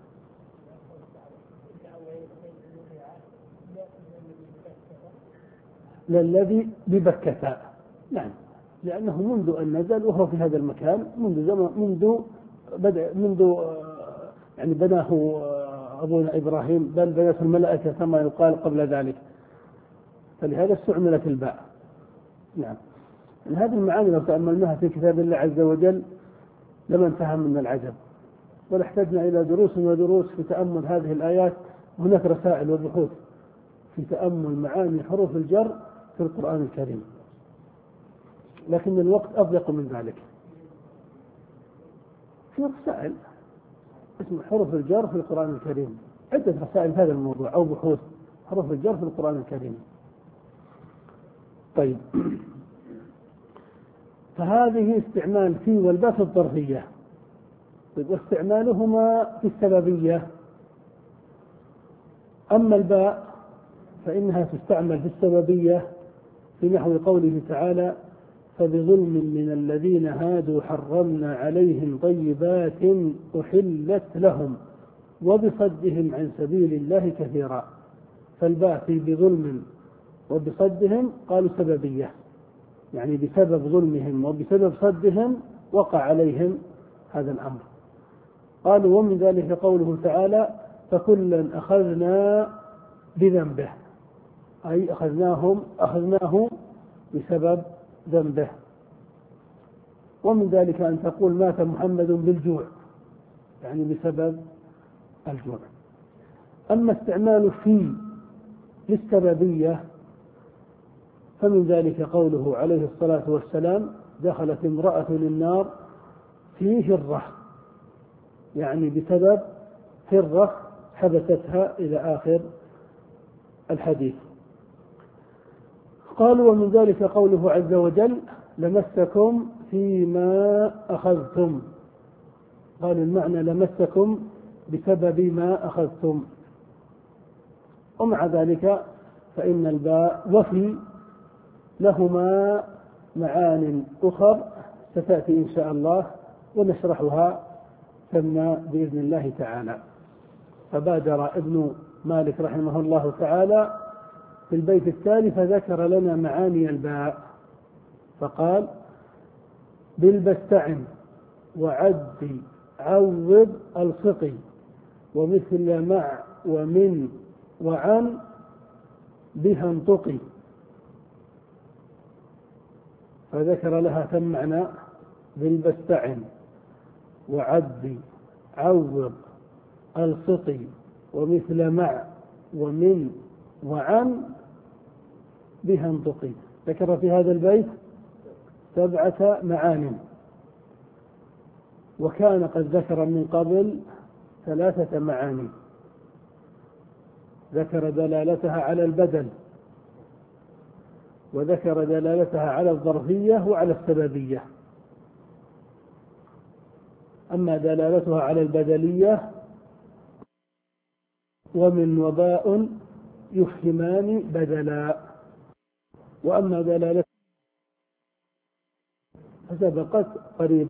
B: للذي ببكة، نعم، لأنه منذ أن نزل وهو في هذا المكان منذ زمن، منذ بدأ منذ يعني بناه أبونا إبراهيم، بل بنته الملائكة كما يقال قبل ذلك، فلهذا استعملت الباء. نعم. هذه المعاني لو تأملناها في كتاب الله عز وجل لما انتهى من العجب، ونحتاجنا إلى دروس ودروس في تأمل هذه الآيات. هناك رسائل وبحوث في تأمل معاني حروف الجر في القرآن الكريم، لكن الوقت أضيق من ذلك. في رسائل اسم حروف الجر في القرآن الكريم، عدة رسائل في هذا الموضوع أو بحوث حروف الجر في القرآن الكريم. طيب. فهذه استعمال في والباء في الظرفية. طيب. واستعمالهما في السببية. أما الباء فإنها تستعمل في السببية في نحو قوله تعالى فبظلم من الذين هادوا حرمنا عليهم طيبات أحلت لهم وبصدهم عن سبيل الله كثيرا. فالباء في بظلم وبصدهم قالوا سببية، يعني بسبب ظلمهم وبسبب صدهم وقع عليهم هذا الأمر. قالوا ومن ذلك قوله تعالى فكلا أخذنا بذنبه، أي أخذناهم أخذناه بسبب ذنبه. ومن ذلك أن تقول مات محمد بالجوع، يعني بسبب الجوع. أما استعمال في للسببية فمن ذلك قوله عليه الصلاة والسلام دخلت امرأة للنار في هرة، يعني بسبب هرة حبستها إلى آخر الحديث. قالوا ومن ذلك قوله عز وجل لمسكم فيما أخذتم، قالوا المعنى لمسكم بسبب ما أخذتم. ومع ذلك فإن الباء وفي لهما معان أخر ستأتي إن شاء الله ونشرحها ثم بإذن الله تعالى. فبادر ابن مالك رحمه الله تعالى في البيت التالي فذكر لنا معاني الباء فقال بالبستعن وعد عوض الصقي ومثل مع ومن وعن بها انطقي، فذكر لها ثم معنى بالبستعن وعد عوض الصقي ومثل مع ومن وعن بها انطقي. ذكر في هذا البيت سبعة معان، وكان قد ذكر من قبل ثلاثة معاني، ذكر دلالتها على البدل، وذكر دلالتها على الظرفية وعلى السببية. أما دلالتها على البدلية ومن وباء يفهمان بدلا، وأما دلالتها فسبقت قريب.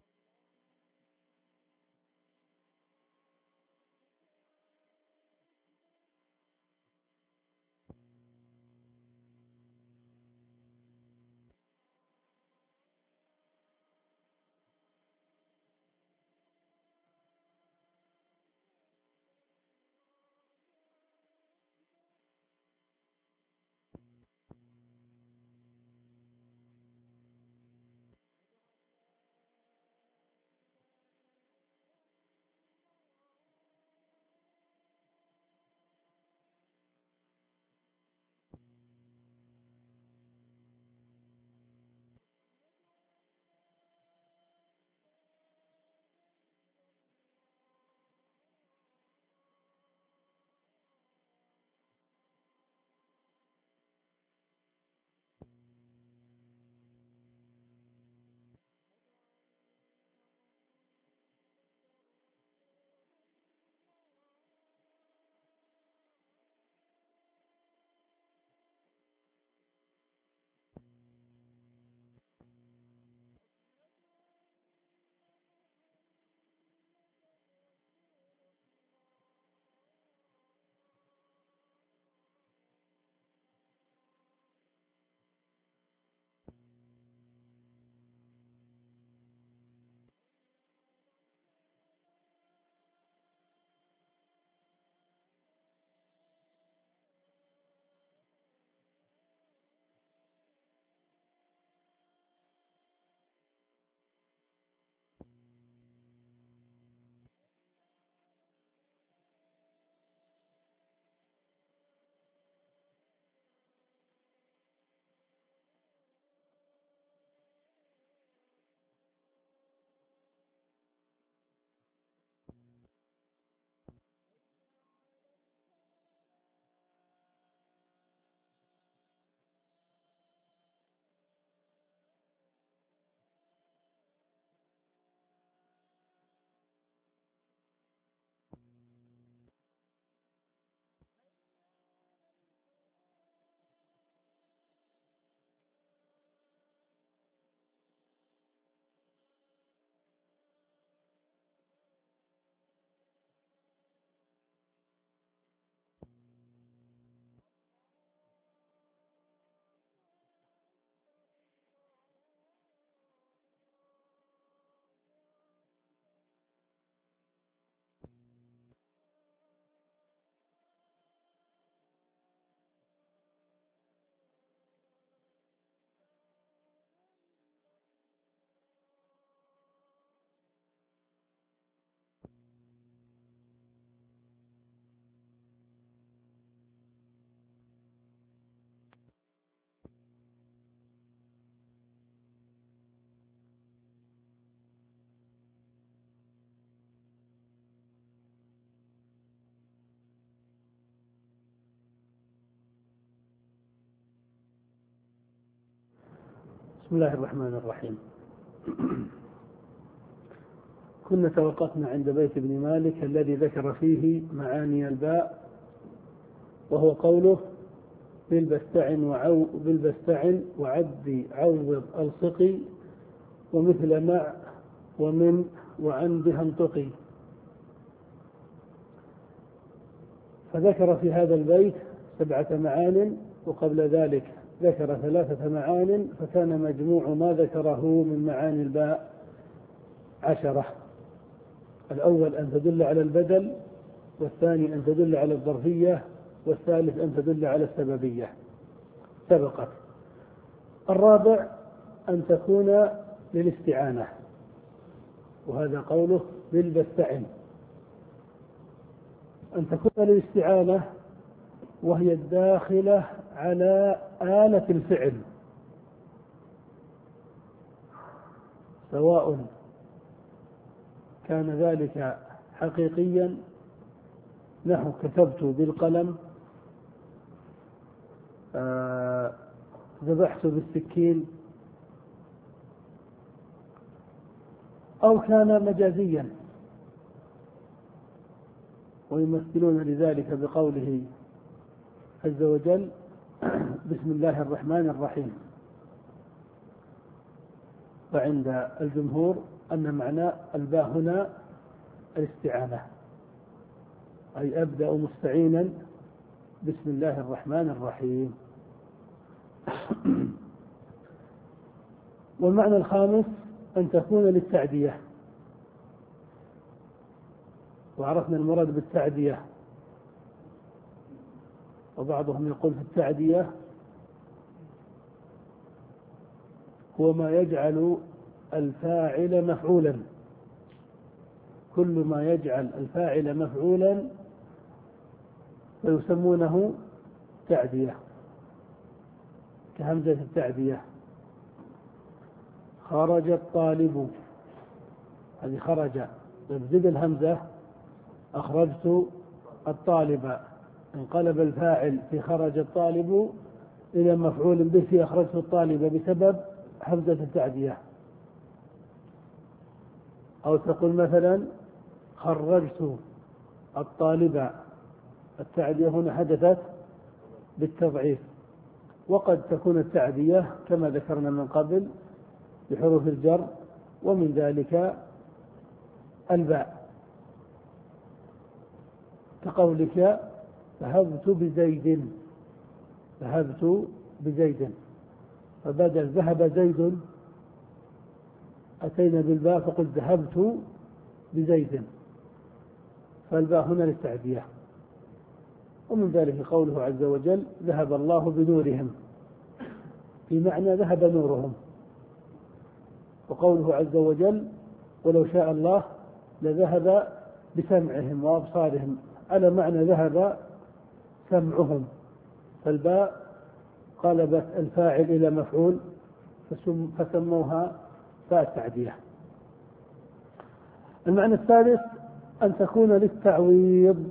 B: بسم الله الرحمن الرحيم. كنا توقفنا عند بيت ابن مالك الذي ذكر فيه معاني الباء، وهو قوله بالبستعن وعو بالبستعن وعد عوض الصقي ومثل مع ومن وعن بها انطقي. فذكر في هذا البيت سبعة معان، وقبل ذلك ذكر ثلاثة معان، فكان مجموع ما ذكره من معاني الباء عشرة. الأول أن تدل على البدل، والثاني أن تدل على الظرفية، والثالث أن تدل على السببية سبقت. الرابع أن تكون للاستعانة، وهذا قوله بالبستعن، أن تكون للاستعانة وهي الداخلة على آلة الفعل، سواء كان ذلك حقيقيا نحو كتبت بالقلم، آه، ذبحت بالسكين، أو كان مجازيا، ويمثلون لذلك بقوله عز وجل بسم الله الرحمن الرحيم. فعند الجمهور أن معنى الباء هنا الاستعانة، أي أبدأ مستعينا بسم الله الرحمن الرحيم. والمعنى الخامس أن تكون للتعدية، وعرفنا المراد بالتعدية، وبعضهم يقول في التعدية هو ما يجعل الفاعل مفعولا، كل ما يجعل الفاعل مفعولا فيسمونه تعدية، كهمزة التعدية. خرج الطالب، هذه خرج، تزيد الهمزة أخرجت الطالب، انقلب الفاعل في خرج الطالب إلى مفعول به في أخرجت الطالب بسبب همزة التعدية. أو تقول مثلا خرجت الطالب، التعدية هنا حدثت بالتضعيف. وقد تكون التعدية كما ذكرنا من قبل بحروف الجر، ومن ذلك الباء، كقولك ذهبت بزيد، ذهبت بزيد، فبدل ذهب زيد أتينا بالباء فقلت ذهبت بزيد، فالباء هنا للتعدية. ومن ذلك قوله عز وجل ذهب الله بنورهم، في معنى ذهب نورهم. وقوله عز وجل ولو شاء الله لذهب بسمعهم وأبصارهم، على معنى ذهب سمعهم، فالباء قلبت الفاعل إلى مفعول فسموها باء التعدية. المعنى الثالث أن تكون للتعويض،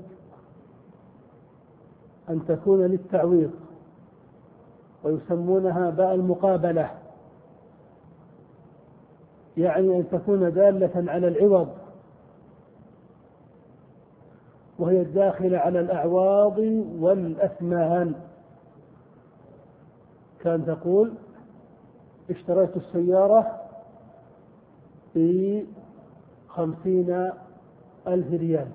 B: أن تكون للتعويض، ويسمونها باء المقابلة، يعني أن تكون دالة على العوض، وهي الداخلة على الأعواض والأثمان. كان تقول اشتريت السيارة بخمسين ألف ريال،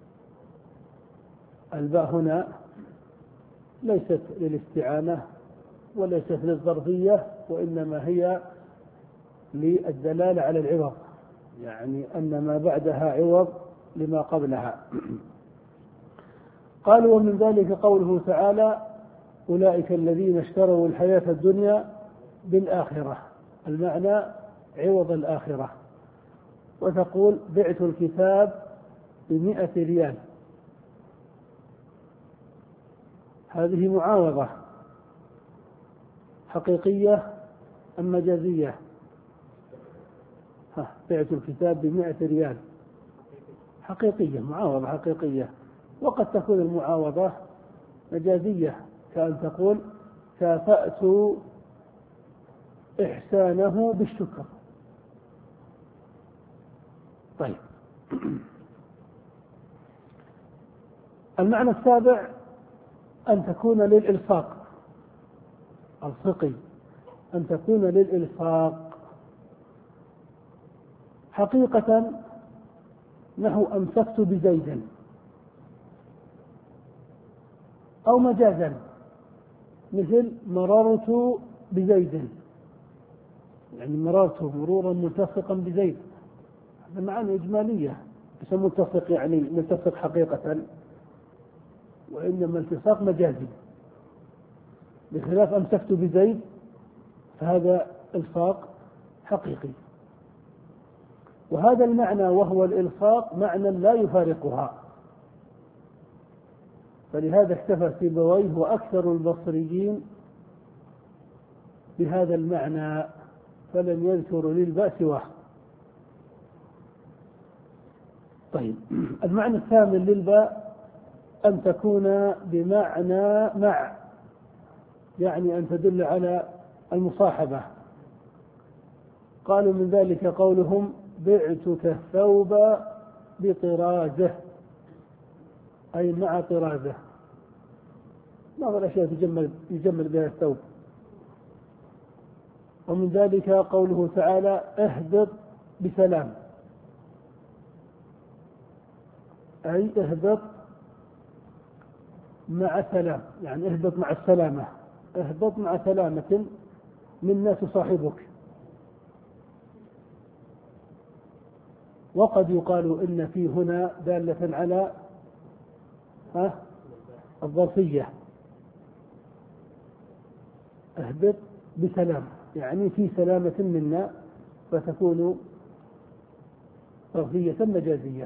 B: الباء هنا ليست للاستعانة وليست للظرفية، وإنما هي للدلالة على العوض، يعني أن ما بعدها عوض لما قبلها. قالوا ومن ذلك قوله تعالى أولئك الذين اشتروا الحياة الدنيا بالآخرة، المعنى عوض الآخرة. وتقول بعت الكتاب بمئة ريال، هذه معاوضة حقيقية أم مجازية؟ بعت الكتاب بمئة ريال حقيقية، معاوضة حقيقية. وقد تكون المعاوضة مجازية، كأن تقول كافأت إحسانه بالشكر. طيب. المعنى السابع أن تكون للإلصاق، الصقي، أن تكون للإلصاق حقيقة، نحو أمسكت بزيد، أو مجازا مثل مررت بزيد، يعني مررت مرورا ملتصقا بزيد، هذا معاني إجمالية، بس ملتصق يعني ملتصق حقيقة، وإنما التصاق مجازي، بخلاف أمسكت بزيد فهذا إلصاق حقيقي. وهذا المعنى وهو الإلصاق معنى لا يفارقها، فلهذا اكتفى سيبويه وأكثر البصريين بهذا المعنى، فلم يذكروا للباء سواه. طيب. المعنى الثامن للباء أن تكون بمعنى مع، يعني أن تدل على المصاحبة. قالوا من ذلك قولهم بعتك الثوب بطرازه، أي مع طرازه، بعض الأشياء تجمل يجمل بها الثوب. ومن ذلك قوله تعالى اهبط بسلام، أي اهبط مع سلام، يعني اهبط مع السلامة، اهبط مع سلامة مما تصاحبك. وقد يقال إن في هنا دالة على ها الظرفية، اهبط بسلام يعني في سلامة منا، فتكون ظرفية مجازية.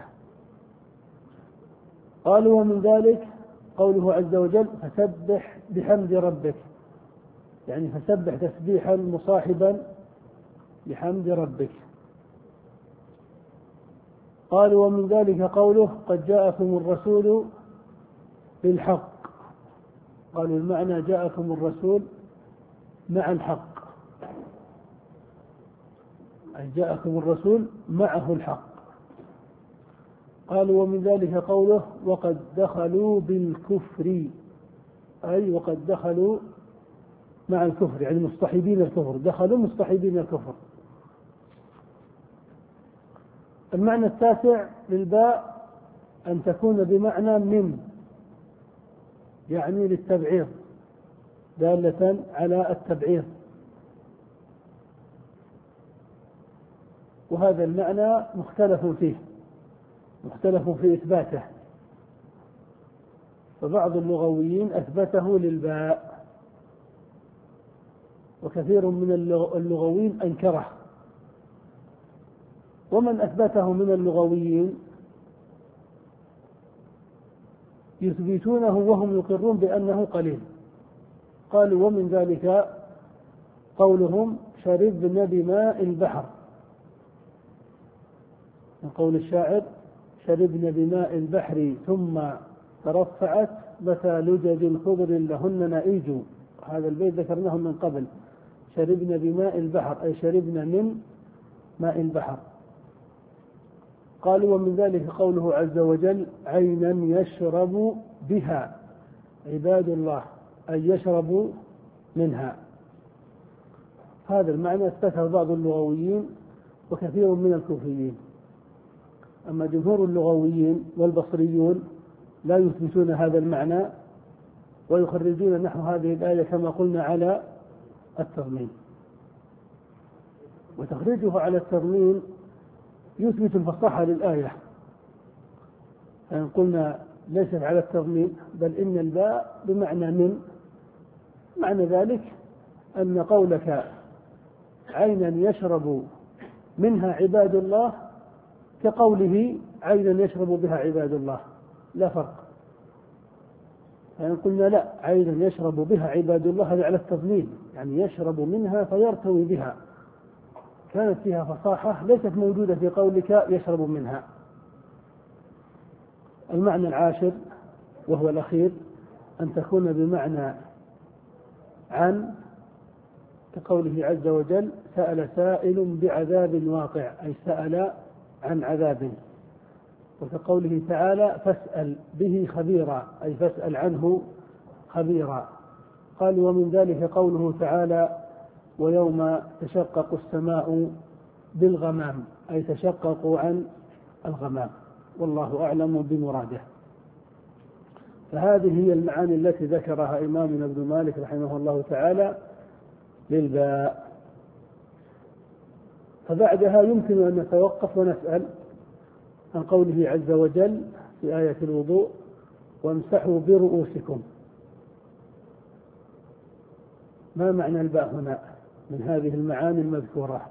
B: قالوا ومن ذلك قوله عز وجل فسبح بحمد ربك، يعني فسبح تسبيحا مصاحبا بحمد ربك. قالوا ومن ذلك قوله قد جاءكم الرسول بالحق، قالوا المعنى جاءكم الرسول مع الحق، أي جاءكم الرسول معه الحق. قالوا ومن ذلك قوله وقد دخلوا بالكفر، أي وقد دخلوا مع الكفر، يعني مصطحبين الكفر، دخلوا مصطحبين الكفر. المعنى التاسع للباء أن تكون بمعنى من، يعني للتبعيض، دالة على التبعيض، وهذا المعنى مختلف فيه، مختلف في إثباته، فبعض اللغويين أثبته للباء، وكثير من اللغويين أنكره. ومن أثبته من اللغويين يثبتونه وهم يقرون بأنه قليل. قالوا ومن ذلك قولهم شربنا بماء البحر، من قول الشاعر شربنا بماء البحر ثم ترفعت متى لجج خضر لهن نائج، هذا البيت ذكرناه من قبل، شربنا بماء البحر أي شربنا من ماء البحر. قالوا ومن ذلك قوله عز وجل عينا يشرب بها عباد الله، أي يشرب منها. هذا المعنى اثبته بعض اللغويين وكثير من الكوفيين، أما جمهور اللغويين والبصريون لا يثبتون هذا المعنى، ويخرجون نحو هذه الآية كما قلنا على التضمين. وتخريجه على التضمين يثبت الفصاحة للآية، يعني قلنا ليست على التضمين، بل إن الباء بمعنى من، معنى ذلك أن قولك عينا يشرب منها عباد الله كقوله عينا يشرب بها عباد الله، لا فرق. يعني قلنا لا، عينا يشرب بها عباد الله هذا على التضمين، يعني يشرب منها فيرتوي بها، كانت فيها فصاحة ليست موجودة في قولك يشرب منها. المعنى العاشر وهو الأخير أن تكون بمعنى عن، كقوله عز وجل سأل سائل بعذاب واقع، أي سأل عن عذاب. وكقوله تعالى فاسأل به خبيرا، أي فاسأل عنه خبيرا. قال ومن ذلك قوله تعالى ويوم تشقق السماء بالغمام، أي تشققوا عن الغمام، والله أعلم بمراده. فهذه هي المعاني التي ذكرها إمامنا ابن مالك رحمه الله تعالى للباء. فبعدها يمكن أن نتوقف ونسأل عن قوله عز وجل في آية الوضوء وامسحوا برؤوسكم. ما معنى الباء هنا من هذه المعاني المذكورة؟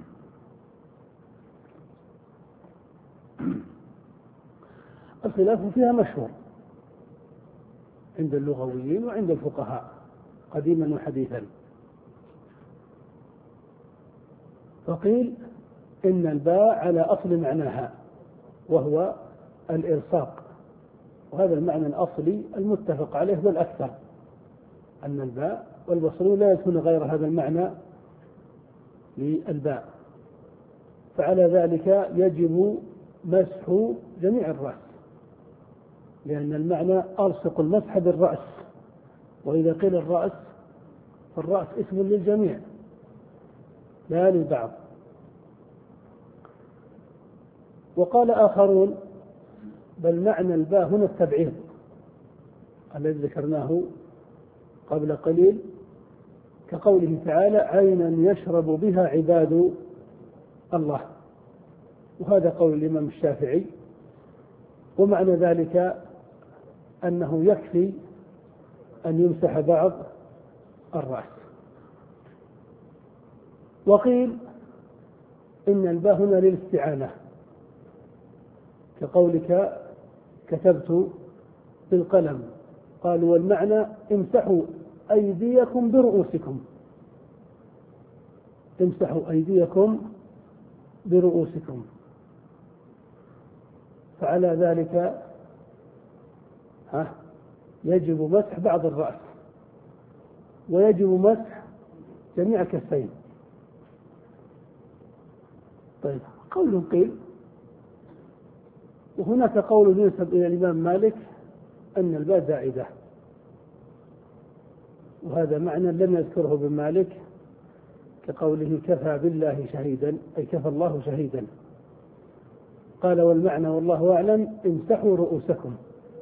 B: الخلاف فيها مشهور عند اللغويين وعند الفقهاء قديما وحديثا. فقيل إن الباء على أصل معناها وهو الإلصاق، وهذا المعنى الأصلي المتفق عليه بالأكثر، أن الباء والبصري لا يكون غير هذا المعنى للباء. فعلى ذلك يجب مسح جميع الرأس، لأن المعنى ألصق المسح بالرأس، وإذا قيل الرأس فالرأس اسم للجميع لا للبعض. وقال آخرون بل معنى الباء هنا التبعيض الذي ذكرناه قبل قليل، كقوله تعالى عينا يشرب بها عباد الله، وهذا قول الإمام الشافعي. ومعنى ذلك أنه يكفي أن يمسح بعض الرأس. وقيل إن الباء هنا للاستعانة، كقولك كتبت بالقلم، قالوا والمعنى امسحوا أيديكم برؤوسكم، امسحوا أيديكم برؤوسكم. فعلى ذلك ها يجب مسح بعض الرأس ويجب مسح جميع الكفين. طيب قول قيل، وهناك قول ينسب إلى الإمام مالك أن الباء زائدة، وهذا معنى لم يذكره ابن مالك، كقوله كفى بالله شهيدا، أي كفى الله شهيدا. قال والمعنى والله أعلم امسحوا رؤوسكم،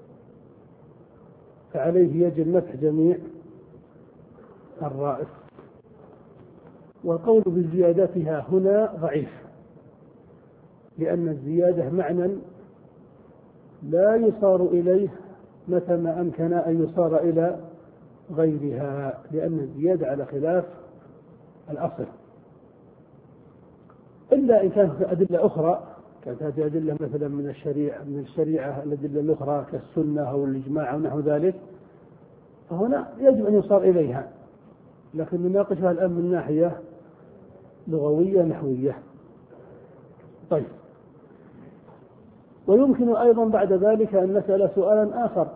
B: فعليه يجب مسح جميع الرأس. والقول بزيادتها هنا ضعيف، لأن الزيادة معنى لا يصار إليه متى ما أمكن أن يصار إلى غيرها، لأن الزيادة على خلاف الأصل، إلا إن كانت أدلة أخرى، كانت هذه أدلة مثلا من الشريعة من الشريعة الأدلة الأخرى كالسنة أو الإجماع أو نحو ذلك، فهنا يجب أن يصار إليها، لكن نناقشها الآن من ناحية لغوية نحوية. طيب، ويمكن أيضا بعد ذلك أن نسأل سؤالا آخر،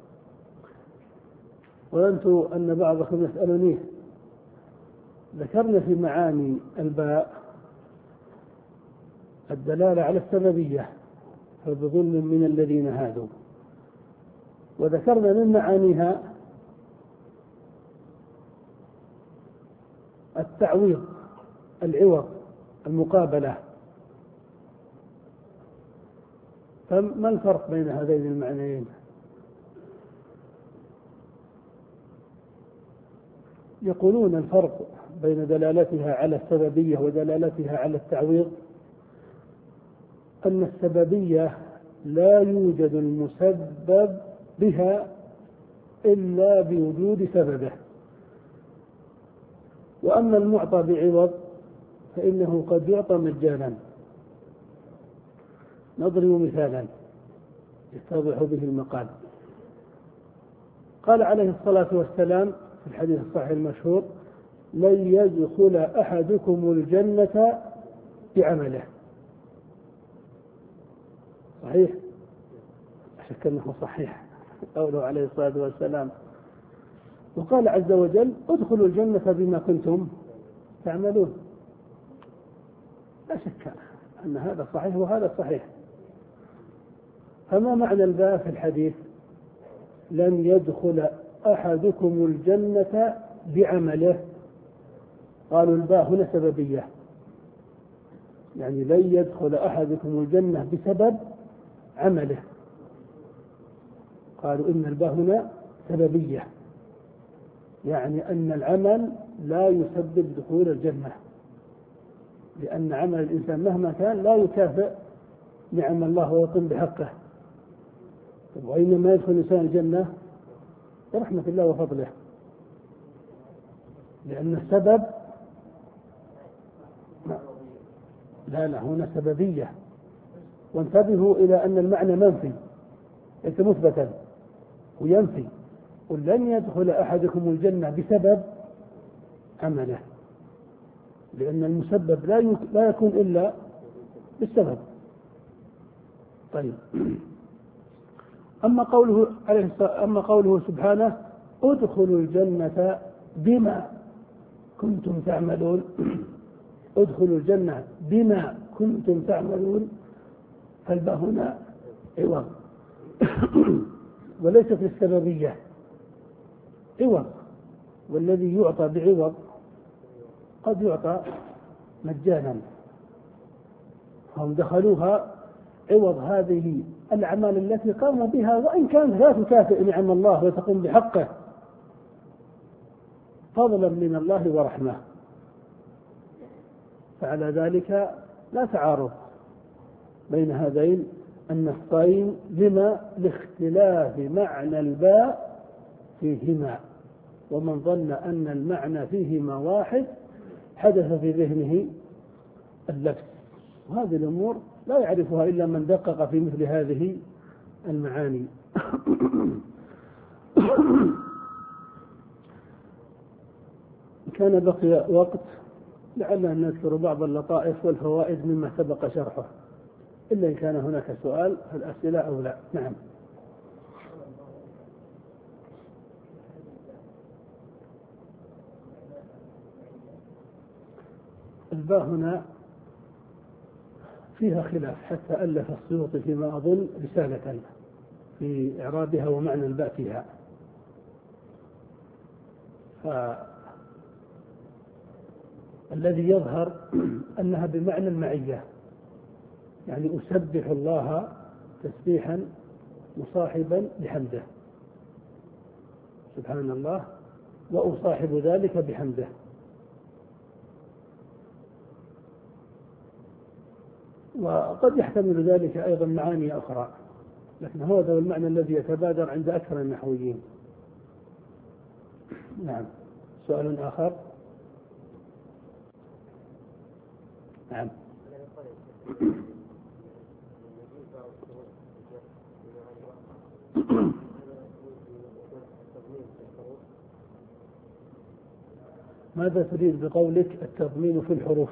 B: وظننت أن بعضكم يسألني. ذكرنا في معاني الباء الدلالة على السببية فبظلم من الذين هادوا، وذكرنا من معانيها التعويض، العوض، المقابلة. فما الفرق بين هذين المعنيين؟ يقولون الفرق بين دلالتها على السببية ودلالتها على التعويض أن السببية لا يوجد المسبب بها إلا بوجود سببه، وأما المعطى بعوض فإنه قد يعطى مجانا. نضرب مثالا يتضح به المقال. قال عليه الصلاة والسلام في الحديث الصحيح المشهور لن يدخل أحدكم الجنة بعمله. صحيح؟ أشك أنه صحيح قوله عليه الصلاة والسلام. وقال عز وجل ادخلوا الجنة بما كنتم تعملون. لا شك أن هذا صحيح وهذا صحيح. فما معنى الباء في الحديث؟ لن يدخل أحدكم الجنة بعمله. قالوا الباء هنا سببية، يعني لن يدخل أحدكم الجنة بسبب عمله. قالوا إن الباء هنا سببية، يعني أن العمل لا يسبب دخول الجنة، لأن عمل الإنسان مهما كان لا يكافئ نعم الله ويقوم بحقه. وإنما يدخل الإنسان الجنة برحمة الله وفضله، لأن السبب لا لا هنا سببية. وانتبهوا إلى أن المعنى منفي ليس مثبتا، وينفي. قل لن يدخل أحدكم الجنة بسبب عمله، لأن المسبب لا لا يكون إلا بالسبب. طيب، أما قوله عليه أما قوله سبحانه ادخلوا الجنة بما كنتم تعملون، ادخلوا الجنة بما كنتم تعملون، فالباء هنا عوض وليست للسببية، عوض. والذي يعطى بعوض قد يعطى مجانا، هم دخلوها عوض هذه الأعمال التي قاموا بها، وإن كانت لا تكافئ نعم الله وتقوم بحقه، فضلا من الله ورحمة. فعلى ذلك لا تعارض بين هذين النصين لما لاختلاف معنى الباء فيهما. ومن ظن أن المعنى فيهما واحد حدث في ذهنه اللبس، وهذه الأمور لا يعرفها إلا من دقق في مثل هذه المعاني. كان بقي وقت لعلنا نذكر بعض اللطائف والفوائد مما سبق شرحه، إلا إن كان هناك سؤال في الأسئلة أو لا. نعم. الباء هنا فيها خلاف، حتى ألف السيوطي فيما أظن رسالة في إعرابها ومعنى الباء فيها. فالذي يظهر أنها بمعنى المعية، يعني أسبح الله تسبيحا مصاحبا بحمده، سبحان الله، وأصاحب ذلك بحمده. وقد يحتمل ذلك أيضا معاني أخرى، لكن هذا هو المعنى الذي يتبادر عند أكثر النحويين. نعم. سؤال آخر. نعم. ماذا تريد بقولك التضمين في الحروف؟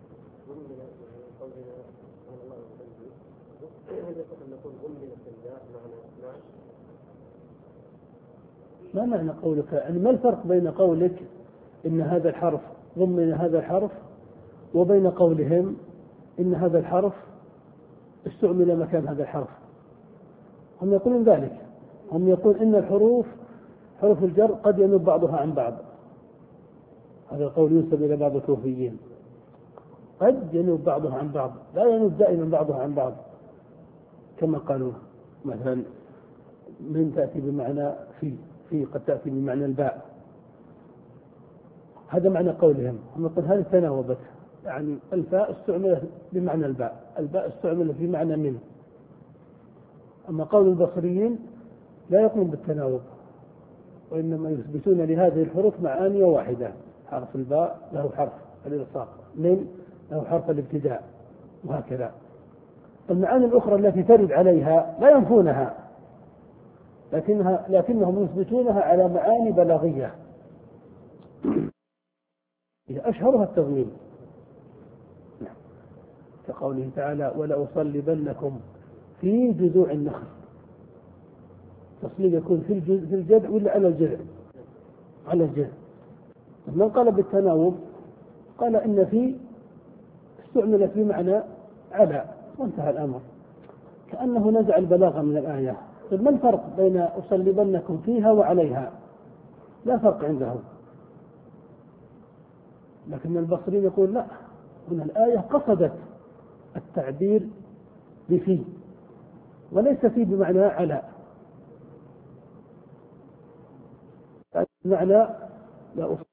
B: ما معنى قولك؟ يعني ما الفرق بين قولك إن هذا الحرف ضمن هذا الحرف وبين قولهم إن هذا الحرف استعمل مكان هذا الحرف؟ هم يقولون ذلك، هم يقول إن الحروف حروف الجر قد ينوب بعضها عن بعض. هذا القول ينسب إلى بعض الكوفيين، قد ينوب بعضها عن بعض، لا ينوب دائما بعضها عن بعض، كما قالوا مثلا من تأتي بمعنى في في قد تأتي بمعنى الباء. هذا معنى قولهم، هم يقول هذه تناوبت، يعني الفاء استعملت بمعنى الباء، الباء استعملت بمعنى من. أما قول البصريين لا يقوم بالتناوب، وإنما يثبتون لهذه الحروف معاني واحدة. حرف الباء له حرف الإلصاق، من له حرف الابتداء، وهكذا. المعاني الأخرى التي ترد عليها لا ينفونها، لكنها لكنهم يثبتونها على معاني بلاغية أشهرها التضمين. كقوله تعالى ولأصلبنكم في جذوع النخل. تصليب يكون في في الجذع ولا على الجذع؟ على الجذع. من قال بالتناوب قال إن في استعملت بمعنى على وانتهى الأمر، كأنه نزع البلاغة من الآية. طيب ما الفرق بين أصلبنكم فيها وعليها؟ لا فرق عنده، لكن البصري يقول لا، هنا الآية قصدت التعبير بفي وليس في بمعنى على، بمعنى لا